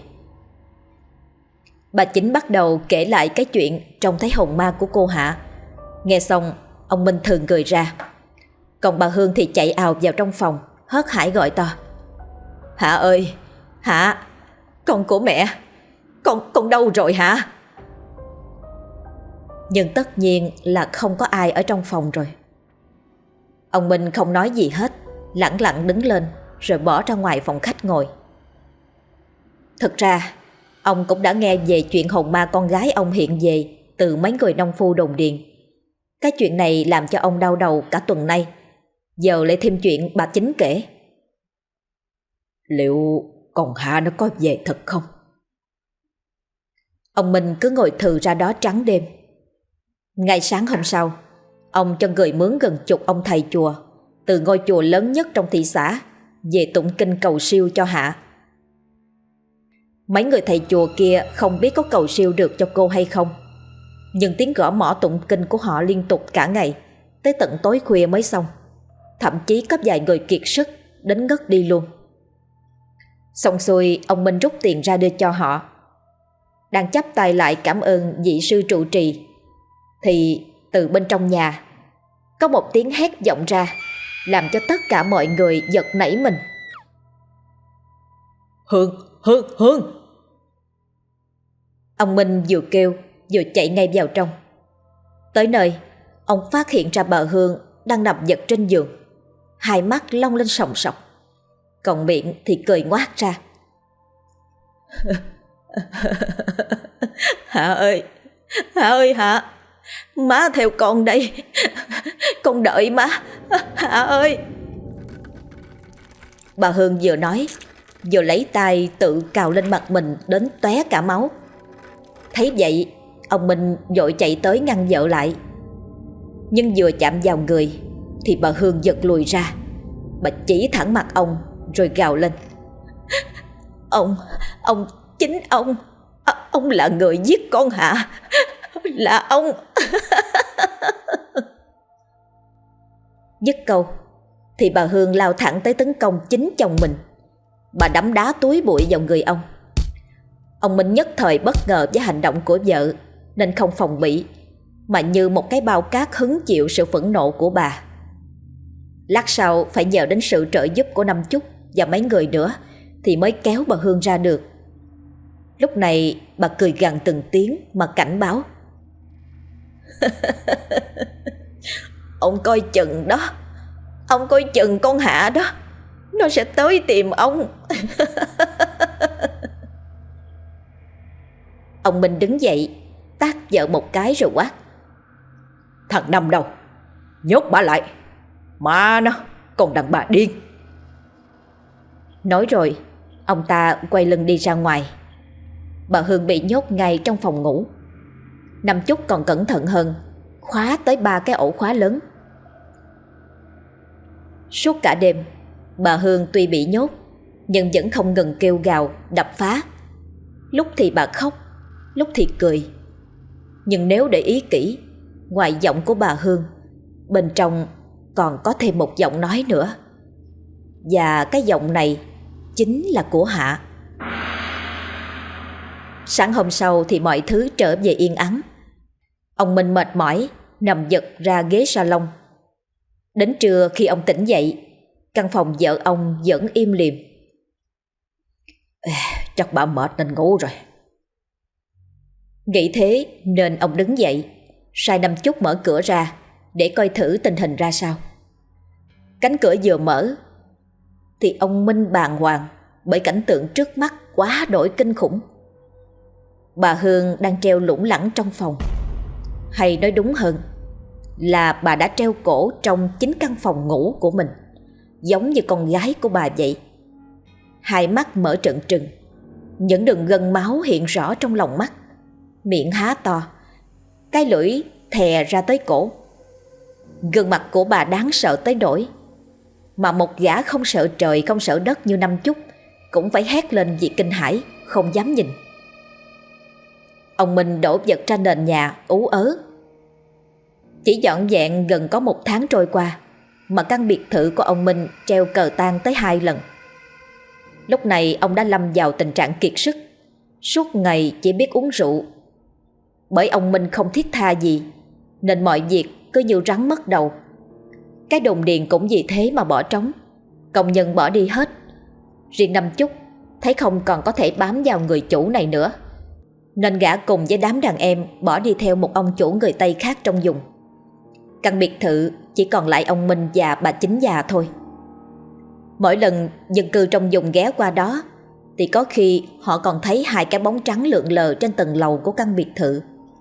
Bà Chính bắt đầu kể lại cái chuyện trông thấy hồn ma của cô Hạ. Nghe xong, ông Minh thừ người ra. Còn bà Hương thì chạy ào vào trong phòng, hớt hải gọi to. Hạ ơi, Hạ, con của mẹ, con đâu rồi Hạ? Nhưng tất nhiên là không có ai ở trong phòng rồi. Ông Minh không nói gì hết, lẳng lặng đứng lên rồi bỏ ra ngoài phòng khách ngồi. Thực ra ông cũng đã nghe về chuyện hồn ma con gái ông hiện về từ mấy người nông phu đồn điền. Cái chuyện này làm cho ông đau đầu cả tuần nay. Giờ lại thêm chuyện bà Chính kể. Liệu con Hạ nó có về thật không? Ông Minh cứ ngồi thừ ra đó trắng đêm. Ngày sáng hôm sau, ông cho người mướn gần chục ông thầy chùa từ ngôi chùa lớn nhất trong thị xã về tụng kinh cầu siêu cho Hạ. Mấy người thầy chùa kia không biết có cầu siêu được cho cô hay không, nhưng tiếng gõ mõ tụng kinh của họ liên tục cả ngày, tới tận tối khuya mới xong. Thậm chí có vài người kiệt sức đến ngất đi luôn. Xong xuôi, ông Minh rút tiền ra đưa cho họ. Đang chắp tay lại cảm ơn vị sư trụ trì thì từ bên trong nhà có một tiếng hét vọng ra, làm cho tất cả mọi người giật nảy mình. Hương! Ông Minh vừa kêu vừa chạy ngay vào trong. Tới nơi, ông phát hiện ra bà Hương đang nằm giật trên giường, hai mắt long lên sòng sọc, còn miệng thì cười ngoác ra. Hạ ơi, Hạ, má theo con đây, con đợi má, Hạ ơi. Bà Hương vừa nói vừa lấy tay tự cào lên mặt mình đến tóe cả máu. Thấy vậy, ông Minh vội chạy tới ngăn vợ lại. Nhưng vừa chạm vào người thì bà Hương giật lùi ra. Bà chỉ thẳng mặt ông rồi gào lên. Chính ông là người giết con Hạ, là ông. Dứt câu thì bà Hương lao thẳng tới tấn công chính chồng mình. Bà đấm đá túi bụi vào người ông. Ông Minh nhất thời bất ngờ với hành động của vợ nên không phòng bị, mà như một cái bao cát hứng chịu sự phẫn nộ của bà. Lát sau phải nhờ đến sự trợ giúp của Năm Chúc và mấy người nữa thì mới kéo bà Hương ra được. Lúc này bà cười gằn từng tiếng mà cảnh báo. Ông coi chừng đó, ông coi chừng con Hạ đó, nó sẽ tới tìm ông. Ông Minh đứng dậy, tát vợ một cái rồi quát. Thằng Năm đâu? Nhốt bà lại. Mà nó, còn đàn bà điên. Nói rồi, ông ta quay lưng đi ra ngoài. Bà Hương bị nhốt ngay trong phòng ngủ. Năm Chúc còn cẩn thận hơn, khóa tới 3 cái ổ khóa lớn. Suốt cả đêm, bà Hương tuy bị nhốt nhưng vẫn không ngừng kêu gào, đập phá. Lúc thì bà khóc, lúc thì cười. Nhưng nếu để ý kỹ, ngoài giọng của bà Hương, bên trong còn có thêm một giọng nói nữa. Và cái giọng này chính là của Hạ. Sáng hôm sau thì mọi thứ trở về yên ắng. Ông Minh mệt mỏi nằm giật ra ghế salon. Đến trưa khi ông tỉnh dậy, căn phòng vợ ông vẫn im lìm. Chắc bà mệt nên ngủ rồi. Nghĩ thế nên ông đứng dậy, sai Năm Chúc mở cửa ra để coi thử tình hình ra sao. Cánh cửa vừa mở thì ông Minh bàng hoàng bởi cảnh tượng trước mắt quá đổi kinh khủng. Bà Hương đang treo lủng lẳng trong phòng, hay nói đúng hơn là bà đã treo cổ trong chính căn phòng ngủ của mình, giống như con gái của bà vậy. Hai mắt mở trợn trừng, những đường gân máu hiện rõ trong lòng mắt, miệng há to, cái lưỡi thè ra tới cổ. Gương mặt của bà đáng sợ tới nỗi mà một gã không sợ trời không sợ đất như Năm Chúc cũng phải hét lên vì kinh hãi, không dám nhìn. Ông Minh đổ vật ra nền nhà ú ớ. Chỉ dọn dẹn gần có 1 tháng trôi qua mà căn biệt thự của ông Minh treo cờ tang tới 2 lần. Lúc này ông đã lâm vào tình trạng kiệt sức, suốt ngày chỉ biết uống rượu. Bởi ông Minh không thiết tha gì nên mọi việc cứ như rắn mất đầu. Cái đồn điền cũng vì thế mà bỏ trống, công nhân bỏ đi hết. Riêng Năm Chúc thấy không còn có thể bám vào người chủ này nữa, nên gã cùng với đám đàn em bỏ đi theo một ông chủ người Tây khác trong vùng. Căn biệt thự chỉ còn lại ông Minh và bà Chính già thôi. Mỗi lần dân cư trong vùng ghé qua đó thì có khi họ còn thấy 2 cái bóng trắng lượn lờ trên tầng lầu của căn biệt thự.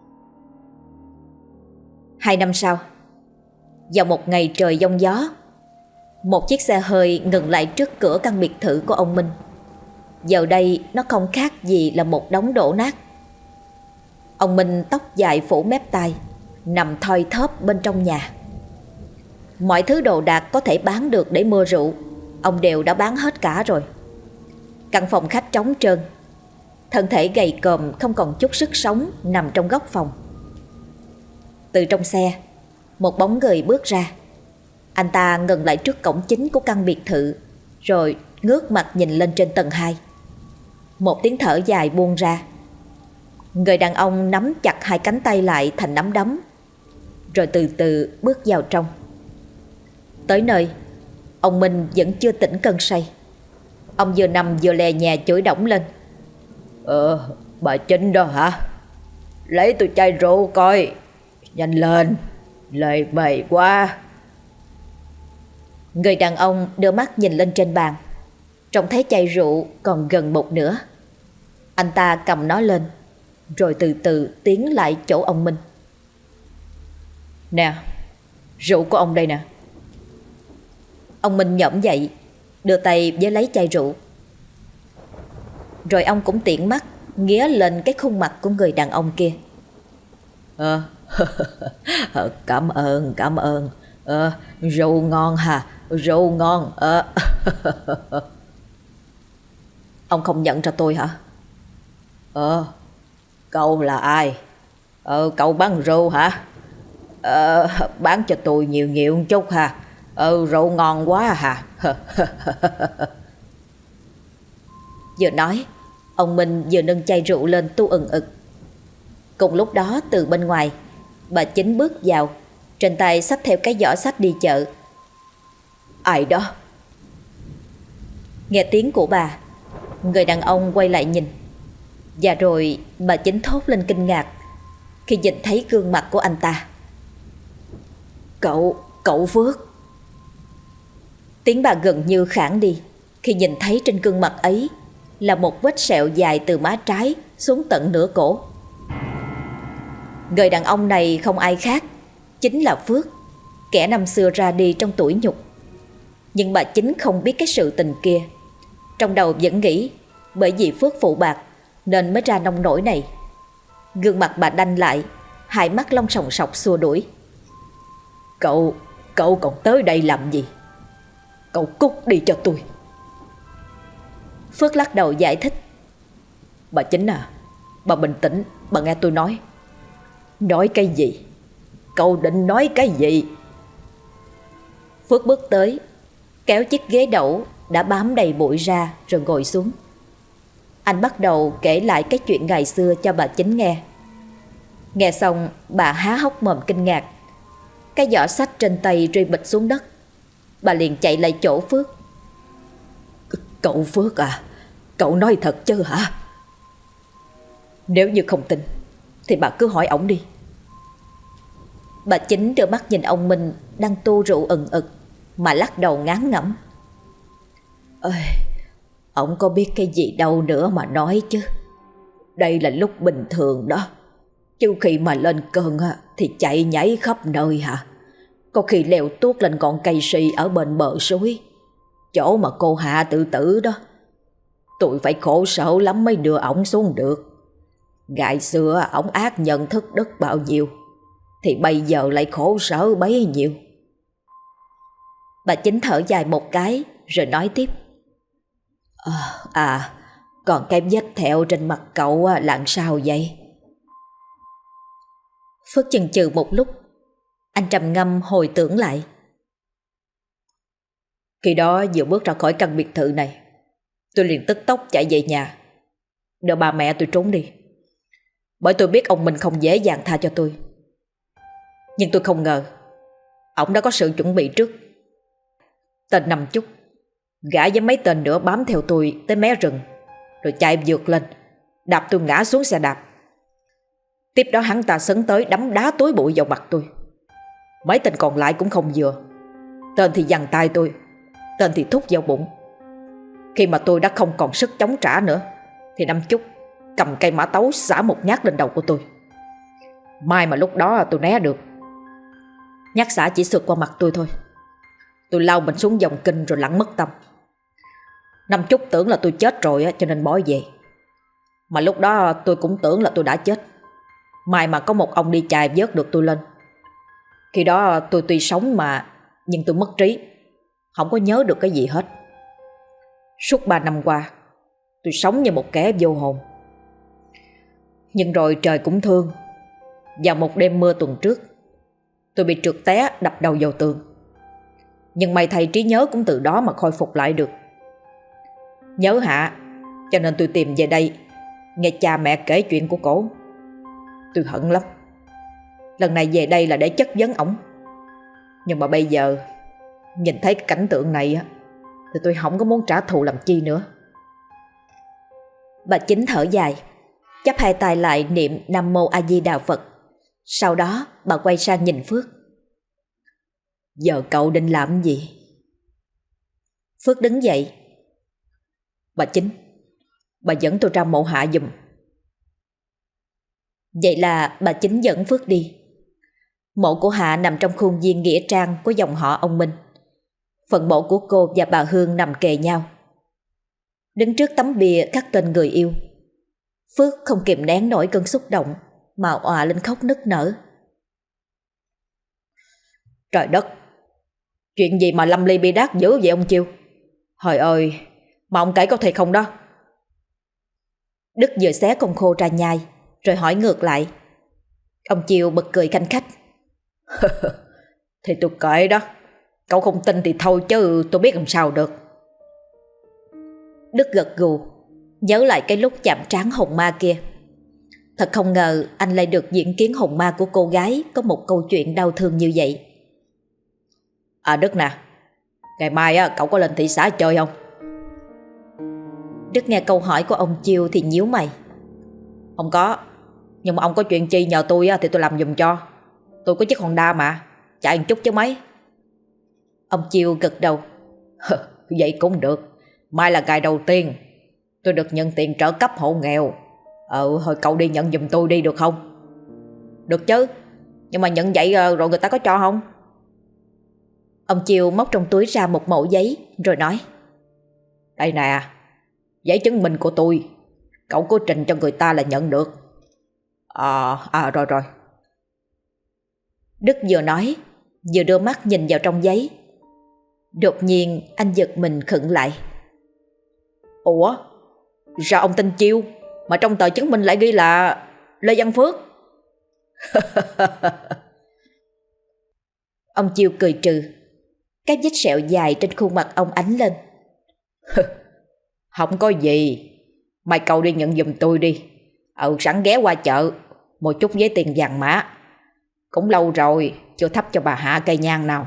2 năm sau, vào một ngày trời giông gió, một chiếc xe hơi ngừng lại trước cửa căn biệt thự của ông Minh. Giờ đây nó không khác gì là một đống đổ nát. Ông Minh tóc dài phủ mép tai, nằm thoi thóp bên trong nhà. Mọi thứ đồ đạc có thể bán được để mua rượu ông đều đã bán hết cả rồi. Căn phòng khách trống trơn, thân thể gầy còm không còn chút sức sống nằm trong góc phòng. Từ trong xe, một bóng người bước ra. Anh ta ngừng lại trước cổng chính của căn biệt thự, rồi ngước mặt nhìn lên trên tầng 2. Một tiếng thở dài buông ra. Người đàn ông nắm chặt 2 cánh tay lại thành nắm đấm, rồi từ từ bước vào trong. Tới nơi, ông Minh vẫn chưa tỉnh cơn say. Ông vừa nằm vừa lè nhè chửi đổng lên. Bà Chính đó hả? Lấy tôi chai rượu coi, nhanh lên, lề mề quá. Người đàn ông đưa mắt nhìn lên trên bàn, trông thấy chai rượu còn gần một nửa. Anh ta cầm nó lên, rồi từ từ tiến lại chỗ ông Minh. Nè, rượu của ông đây nè. Ông Minh nhõm dậy, đưa tay với lấy chai rượu. Rồi ông cũng tiện mắt nghía lên cái khuôn mặt của người đàn ông kia. Cảm ơn. Rượu ngon hả? Rượu ngon. Ông không nhận ra tôi hả? Cậu là ai? Cậu bán rượu hả? Bán cho tôi nhiều một chút hả? Rượu ngon quá hả? Vừa nói, ông Minh vừa nâng chai rượu lên tu ừng ực. Cùng lúc đó từ bên ngoài, bà Chính bước vào, trên tay xách theo cái giỏ xách đi chợ. Ai đó? Nghe tiếng của bà, người đàn ông quay lại nhìn. Và rồi bà Chính thốt lên kinh ngạc khi nhìn thấy gương mặt của anh ta. Cậu Phước. Tiếng bà gần như khản đi khi nhìn thấy trên gương mặt ấy là một vết sẹo dài từ má trái xuống tận nửa cổ. Người đàn ông này không ai khác, chính là Phước, kẻ năm xưa ra đi trong tủi nhục. Nhưng bà Chính không biết cái sự tình kia. Trong đầu vẫn nghĩ bởi vì Phước phụ bạc nên mới ra nông nổi này. Gương mặt bà đanh lại, hai mắt long sòng sọc xua đuổi. Cậu còn tới đây làm gì? Cậu cút đi cho tôi. Phước lắc đầu giải thích. Bà Chính à, bà bình tĩnh, bà nghe tôi nói. Nói cái gì? Cậu định nói cái gì? Phước bước tới, kéo chiếc ghế đẩu đã bám đầy bụi ra rồi ngồi xuống. Anh bắt đầu kể lại cái chuyện ngày xưa cho bà Chính nghe. Nghe xong bà há hốc mồm kinh ngạc. Cái giỏ sách trên tay rơi bịch xuống đất. Bà liền chạy lại chỗ Phước. Cậu Phước à, cậu nói thật chứ hả? Nếu như không tin thì bà cứ hỏi ổng đi. Bà Chính đưa mắt nhìn ông Minh đang tu rượu ừng ực mà lắc đầu ngán ngẩm. Ơi, ổng có biết cái gì đâu nữa mà nói chứ. Đây là lúc bình thường đó. Chứ khi mà lên cơn thì chạy nhảy khắp nơi hả? Có khi leo tuốt lên con cây si ở bên bờ suối, chỗ mà cô Hạ tự tử đó. Tôi phải khổ sở lắm mới đưa ổng xuống được. Ngày xưa ổng ác nhận thức đức bao nhiêu thì bây giờ lại khổ sở bấy nhiêu. Bà Chính thở dài một cái rồi nói tiếp. Còn cái vết thẹo trên mặt cậu là sao vậy? Phước chần chừ một lúc. Anh trầm ngâm hồi tưởng lại. Khi đó vừa bước ra khỏi căn biệt thự này, tôi liền tức tốc chạy về nhà, đợi ba mẹ tôi trốn đi. Bởi tôi biết ông Minh không dễ dàng tha cho tôi. Nhưng tôi không ngờ ổng đã có sự chuẩn bị trước. Tên Năm Chúc, gã với mấy tên nữa bám theo tôi tới mé rừng, rồi chạy vượt lên, đạp tôi ngã xuống xe đạp. Tiếp đó hắn ta sấn tới đấm đá túi bụi vào mặt tôi. Mấy tên còn lại cũng không vừa. Tên thì giằng tay tôi, tên thì thúc vào bụng. Khi mà tôi đã không còn sức chống trả nữa thì Năm Chúc cầm cây mã tấu xả một nhát lên đầu của tôi. May mà lúc đó tôi né được. Nhát xả chỉ sượt qua mặt tôi thôi. Tôi lao mình xuống dòng kinh rồi lẳng mất tâm. Năm Chúc tưởng là tôi chết rồi cho nên bỏ về. Mà lúc đó tôi cũng tưởng là tôi đã chết. May mà có một ông đi chài vớt được tôi lên. Khi đó tôi tuy sống mà, nhưng tôi mất trí, không có nhớ được cái gì hết. Suốt 3 năm qua tôi sống như một kẻ vô hồn. Nhưng rồi trời cũng thương. Vào một đêm mưa tuần trước, tôi bị trượt té đập đầu vào tường. Nhưng may thay trí nhớ cũng từ đó mà khôi phục lại được. Nhớ Hạ, cho nên tôi tìm về đây nghe cha mẹ kể chuyện của cổ. Tôi hận lắm. Lần này về đây là để chất vấn ổng. Nhưng mà bây giờ nhìn thấy cái cảnh tượng này thì tôi không có muốn trả thù làm chi nữa. Bà Chính thở dài, chắp hai tay lại niệm Nam Mô A Di Đà Phật. Sau đó bà quay sang nhìn Phước. Giờ cậu định làm gì? Phước đứng dậy. Bà Chính, bà dẫn tôi ra mộ Hạ giùm. Vậy là bà Chính dẫn Phước đi. Mộ của Hạ nằm trong khuôn viên nghĩa trang của dòng họ ông Minh. Phần mộ của cô và bà Hương nằm kề nhau. Đứng trước tấm bia khắc tên người yêu, Phước không kìm nén nổi cơn xúc động mà òa lên khóc nức nở. Trời đất, chuyện gì mà lâm ly bi đát dữ vậy ông Chiêu? Trời ơi, mà ông kể có thiệt không đó? Đức vừa xé con khô ra nhai rồi hỏi ngược lại. Ông Chiêu bật cười khanh khách. Thì tôi kể đó. Cậu không tin thì thôi chứ tôi biết làm sao được. Đức gật gù, nhớ lại cái lúc chạm trán hồn ma kia. Thật không ngờ anh lại được diễn kiến hồn ma của cô gái có một câu chuyện đau thương như vậy. À Đức nè, Ngày mai á, cậu có lên thị xã chơi không? Đức nghe câu hỏi của ông Chiêu thì nhíu mày. Không có. Nhưng mà ông có chuyện chi nhờ tôi á, thì tôi làm giùm cho. Tôi có chiếc Honda mà, chạy một chút chứ mấy. Ông Chiêu gật đầu. Vậy cũng được. Mai là ngày đầu tiên tôi được nhận tiền trợ cấp hộ nghèo. Thôi cậu đi nhận giùm tôi đi được không? Được chứ. Nhưng mà nhận vậy rồi người ta có cho không? Ông Chiêu móc trong túi ra một mẩu giấy rồi nói. Đây nè, giấy chứng minh của tôi. Cậu có trình cho người ta là nhận được. Rồi. Đức vừa nói vừa đưa mắt nhìn vào trong giấy. Đột nhiên anh giật mình khựng lại. Ủa, sao ông tên Chiêu mà trong tờ chứng minh lại ghi là Lê Văn Phước? Ông Chiêu cười trừ. Cái vết sẹo dài trên khuôn mặt ông ánh lên. Không có gì. Mai cậu đi nhận giùm tôi đi. Sẵn ghé qua chợ một chút giấy tiền vàng mã. Cũng lâu rồi chưa thắp cho bà Hạ cây nhang nào.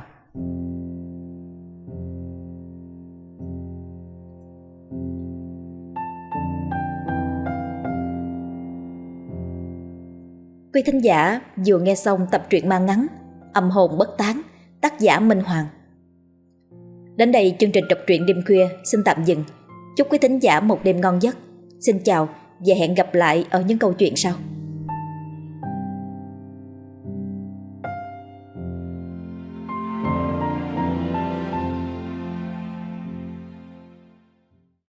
Quý thính giả vừa nghe xong tập truyện ma ngắn Âm hồn bất tán, tác giả Minh Hoàng. Đến đây chương trình đọc truyện đêm khuya xin tạm dừng. Chúc quý thính giả một đêm ngon giấc. Xin chào và hẹn gặp lại ở những câu chuyện sau.